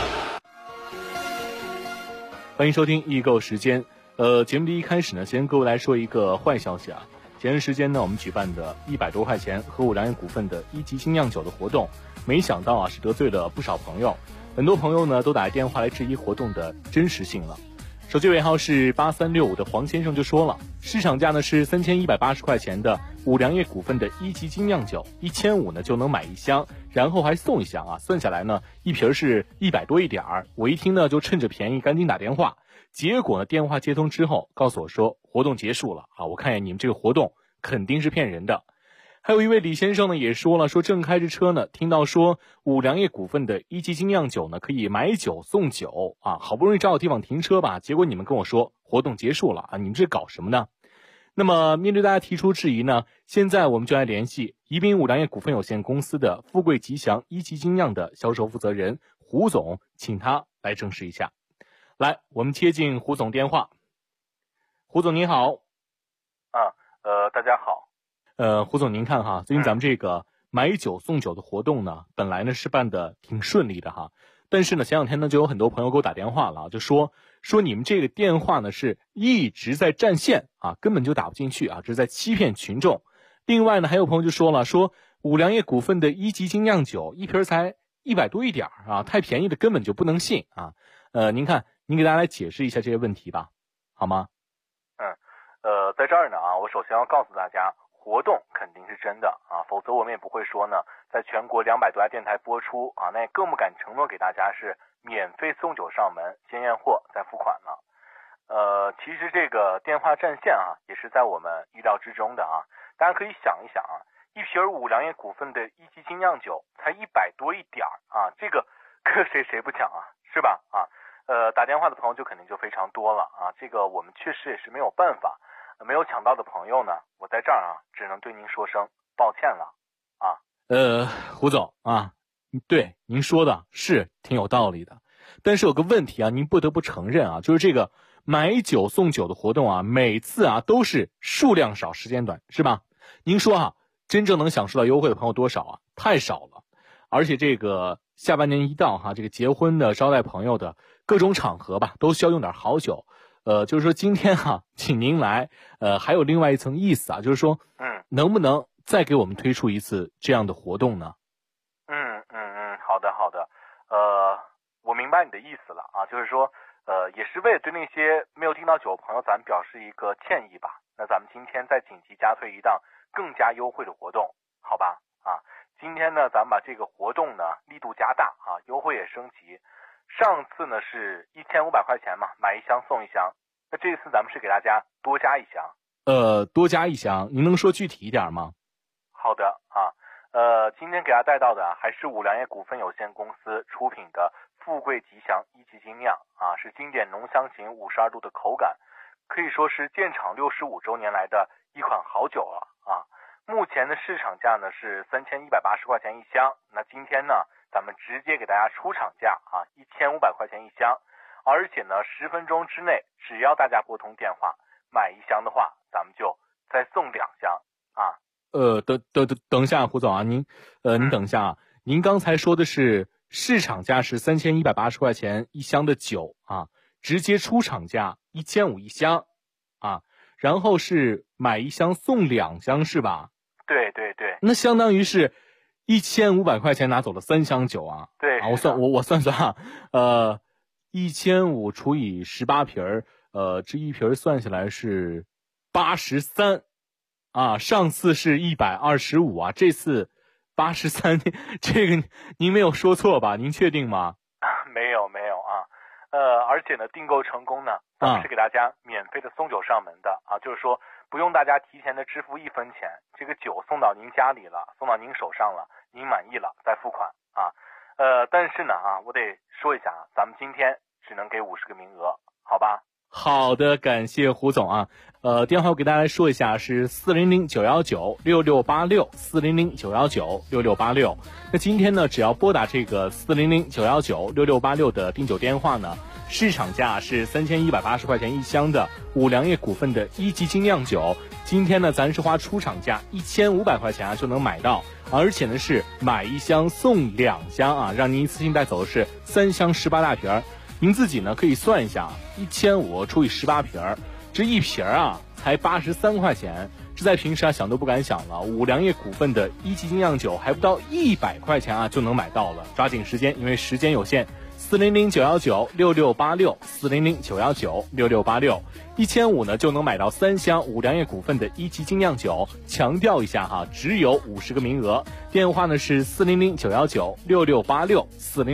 S10: 欢迎收听易购时间。节目的一开始呢，先跟各位来说一个坏消息啊。前段时间呢，我们举办的100多块钱和武良业股份的1级精酿酒的活动，没想到啊是得罪了不少朋友，很多朋友呢都打电话来质疑活动的真实性了。手机尾号是8365的黄先生就说了，市场价呢是3180块钱的武良业股份的1级精酿酒，1500呢就能买1箱，然后还送1箱啊，算下来呢一瓶是100多一点儿。我一听呢就趁着便宜赶紧打电话，结果呢电话接通之后告诉我说活动结束了啊，我看见你们这个活动肯定是骗人的。还有一位李先生呢也说了，说正开着车呢，听到说武良业股份的1级精酿酒呢可以买酒送酒啊，好不容易找到地方停车吧，结果你们跟我说活动结束了啊，你们这搞什么呢？那么面对大家提出质疑呢，现在我们就来联系宜宾武良业股份有限公司的富贵吉祥1级精酿的销售负责人胡总，请他来证实一下。来，我们接进胡总电话。胡总您好。
S12: 大家好。
S10: 胡总您看哈，最近咱们这个买酒送酒的活动呢，本来呢是办的挺顺利的哈，但是呢前两天呢就有很多朋友给我打电话了，就说你们这个电话呢是一直在占线啊，根本就打不进去啊，这是在欺骗群众。另外呢还有朋友就说了，说武良业股份的1级精酿酒一瓶才100多一点啊，太便宜的根本就不能信啊。您看您给大家来解释一下这些问题吧，好吗？
S12: 在这儿呢啊，我首先要告诉大家，活动肯定是真的啊，否则我们也不会说呢，在全国200多家电台播出啊，那也更不敢承诺给大家是免费送酒上门，先验货再付款了。其实这个电话占线啊，也是在我们预料之中的啊。大家可以想一想啊，一瓶武良业股份的1级精酿酒才100多一点啊，这个搁谁不抢啊，是吧？啊，打电话的朋友就肯定就非常多了啊，这个我们确实也是没有办法。没有抢到的朋友呢，我在这儿啊，只能对您说声抱歉了。
S10: 胡总啊，对，您说的是挺有道理的，但是有个问题啊，您不得不承认啊，就是这个买酒送酒的活动啊，每次啊都是数量少时间短，是吧？您说啊，真正能享受到优惠的朋友多少啊？太少了。而且这个下半年一到哈，这个结婚的、招待朋友的各种场合吧，都需要用点好酒。就是说今天哈，请您来，还有另外一层意思啊，就是说，能不能再给我们推出一次这样的活动呢？
S12: 好的，我明白你的意思了啊，就是说，也是为了对那些没有订到酒的朋友，咱们表示一个歉意吧。那咱们今天再紧急加推一档更加优惠的活动，好吧？啊，今天呢，咱们把这个活动呢力度加大啊，优惠也升级。上次呢是1500块钱嘛，买一箱送一箱。那这次咱们是给大家多加一箱。
S10: 多加一箱，您能说具体一点吗？
S12: 好的啊，今天给大家带到的还是五粮液股份有限公司出品的富贵吉祥一级精酿啊，是经典浓香型52度的口感，可以说是建厂65周年来的一款好酒了啊。目前的市场价呢是3180块钱一箱，那今天呢咱们直接给大家出厂价啊1500块钱一箱，而且呢10分钟之内只要大家拨通电话买一箱的话，咱们就再送2箱啊。
S10: 等一下，胡总啊，您等一下啊，您刚才说的是市场价是3180块钱一箱的酒啊，直接出厂价1500一箱啊，然后是买一箱送2箱是吧？
S12: 对，
S10: 那相当于是1500块钱拿走了3箱酒啊。
S12: 对
S10: 啊，我算啊，1500除以18瓶这一瓶算下来是83。啊，上次是125啊，这次83，这个您没有说错吧？您确定吗？
S12: 没有啊，而且呢，订购成功呢，咱们是给大家免费的送酒上门的啊，就是说不用大家提前的支付1分钱，这个酒送到您家里了，送到您手上了，您满意了再付款啊。但是呢啊，我得说一下啊，咱们今天只能给50个名额，好吧？
S10: 好的，感谢胡总啊。电话我给大家说一下是400-919-6686 400-919-6686。那今天呢，只要拨打这个400-919-6686的订酒电话呢，市场价是3180块钱一箱的五粮液股份的一级精酿酒，今天呢咱是花出厂价1500块钱啊就能买到，而且呢是买一箱送2箱啊，让您一次性带走的是3箱18大瓶。您自己呢可以算一下，1500除以18瓶，这一瓶啊才83块钱，这在平时啊想都不敢想了。五粮液股份的一级精酿酒还不到100块钱啊就能买到了，抓紧时间，因为时间有限。400-919-6686 400-919-6686 1500呢就能买到3箱五粮液股份的一级精酿酒。强调一下哈，只有50个名额。电话呢是400-919-6686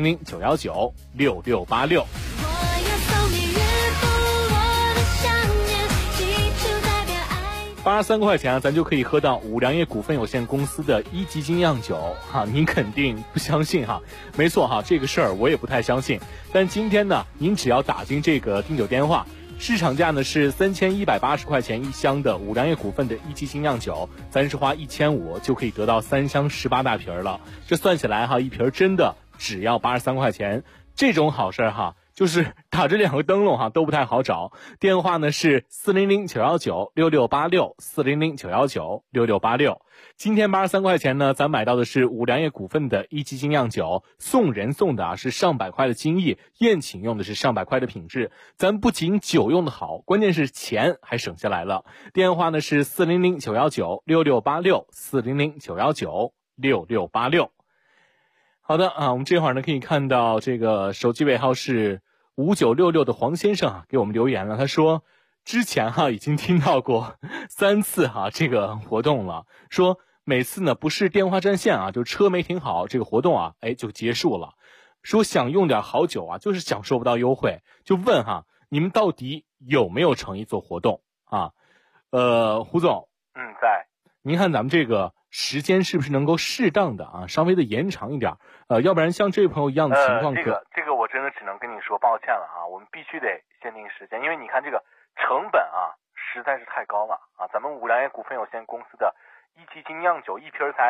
S10: 400-919-6686。83块钱啊，咱就可以喝到五粮液股份有限公司的一级精酿酒哈，您肯定不相信哈？没错哈，这个事儿我也不太相信。但今天呢，您只要打进这个订酒电话，市场价呢是3180块钱一箱的五粮液股份的一级精酿酒，咱是花1500就可以得到3箱18大瓶了。这算起来哈，一瓶真的只要83块钱，这种好事哈。就是打这2个灯笼哈都不太好找，电话呢是400-919-6686 400-919-6686。今天83块钱呢，咱买到的是五粮液股份的一级精酿酒，送人送的是上百块的精益，宴请用的是上百块的品质。咱不仅酒用的好，关键是钱还省下来了。电话呢是400-919-6686 400-919-6686。好的啊，我们这会儿呢可以看到这个手机尾号是5966的黄先生啊给我们留言了，他说之前已经听到过3次这个活动了，说每次呢不是电话占线啊，就车没停好，这个活动就结束了。说想用点好酒就是享受不到优惠，就问你们到底有没有诚意做活动啊？胡总，
S12: 在。
S10: 您看咱们这个时间是不是能够适当的稍微的延长一点？要不然像这位朋友一样的情况，
S12: 这个我真的只能跟你说抱歉了我们必须得限定时间，因为你看这个成本实在是太高了咱们五粮液股份有限公司的一级精酿酒一瓶才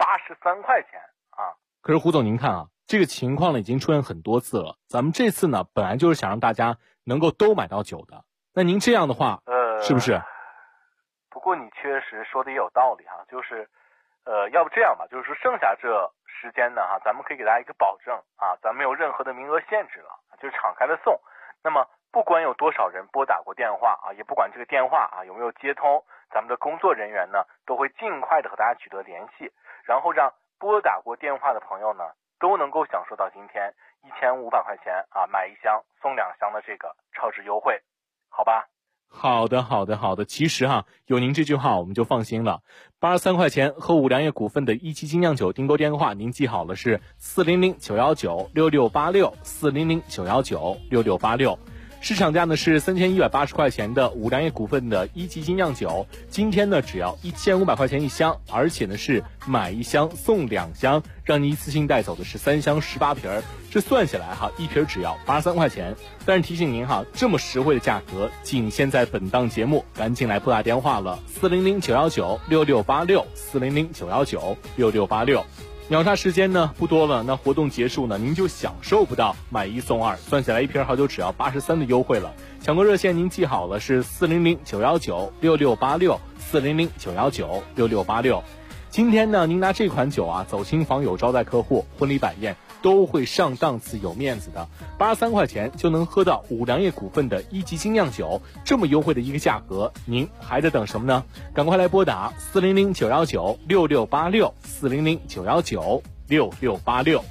S12: 83块钱啊。
S10: 可是胡总您看啊，这个情况呢已经出现很多次了，咱们这次呢本来就是想让大家能够都买到酒的，那您这样的话是不是？
S12: 不过你确实说的也有道理哈，就是要不这样吧，就是说剩下这时间呢咱们可以给大家一个保证啊，咱没有任何的名额限制了，就是敞开的送。那么不管有多少人拨打过电话啊，也不管这个电话有没有接通，咱们的工作人员呢都会尽快的和大家取得联系，然后让拨打过电话的朋友呢都能够享受到今天1500块钱买1箱送2箱的这个超值优惠，好吧？
S10: 好的。其实有您这句话我们就放心了。83块钱和五粮液股份的一期精酿酒订购电话您记好了，是400-919-6686 400-919-6686。市场价呢是3180块钱的五粮液股份的一级精酿酒，今天呢只要1500块钱1箱，而且呢是买1箱送2箱，让你一次性带走的是3箱18瓶，这算下来一瓶只要83块钱。但是提醒您这么实惠的价格仅限在本档节目，赶紧来拨打电话了，400-919-6686 400-919-6686。秒杀时间呢不多了，那活动结束呢您就享受不到买1送2，算下来一瓶好酒只要83的优惠了。抢购热线您记好了，是400-919-6686 400-919-6686。今天呢您拿这款酒走亲访友、招待客户、婚礼摆宴都会上档次有面子的，83块钱就能喝到五粮液股份的一级精酿酒，这么优惠的一个价格，您还在等什么呢？赶快来拨打400-919-6686 400-919-6686。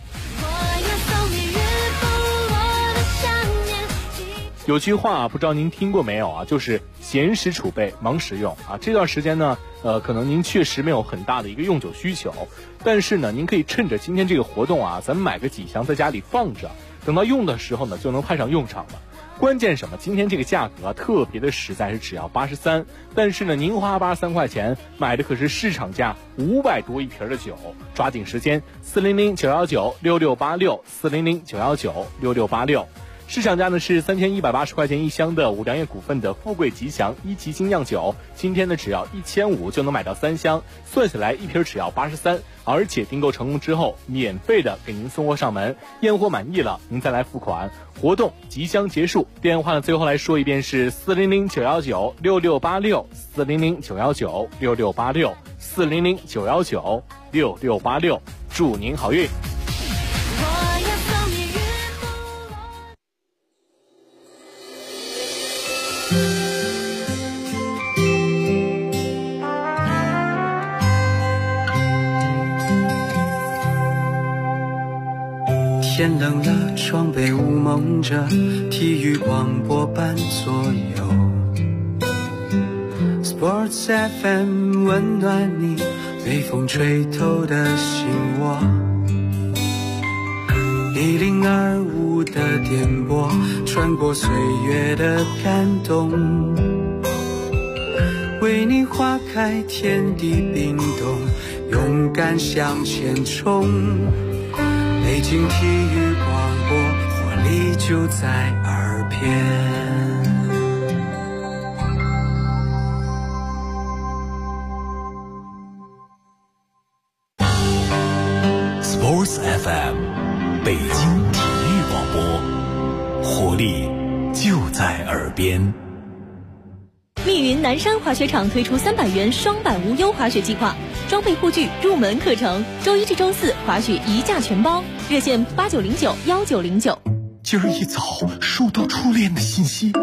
S10: 有句话不知道您听过没有就是闲时储备，忙时用这段时间呢可能您确实没有很大的一个用酒需求，但是呢您可以趁着今天这个活动咱们买个几箱在家里放着，等到用的时候呢就能派上用场了。关键什么？今天这个价格特别的实在，是只要83，但是呢您花83块钱买的可是市场价500多一瓶的酒，抓紧时间400-919-6686 400-919-6686。市场价呢是3180块钱1箱的五粮液股份的富贵吉祥一级精酿酒，今天呢只要1500就能买到3箱，算下来一瓶只要83，而且订购成功之后免费的给您送货上门，验货满意了您再来付款。活动即将结束，电话呢最后来说一遍是400-919-6686 400-919-6686 400-919-6686。祝您好运。
S2: 天冷了，窗被雾蒙着，体育广播伴左右。Sports FM 温暖你，被风吹透的心窝。1025的电波，穿过岁月的感动，为你花开，天地冰冻，勇敢向前冲。北京体育广播，活力就在耳边。
S1: Sports FM， 北京体育广播，活力就在耳边。
S6: 密云南山滑雪场推出300元双板无忧滑雪计划，装备护具、入门课程，周一至周四滑雪一价全包，热线89091909。
S1: 今儿一早收到初恋的信息。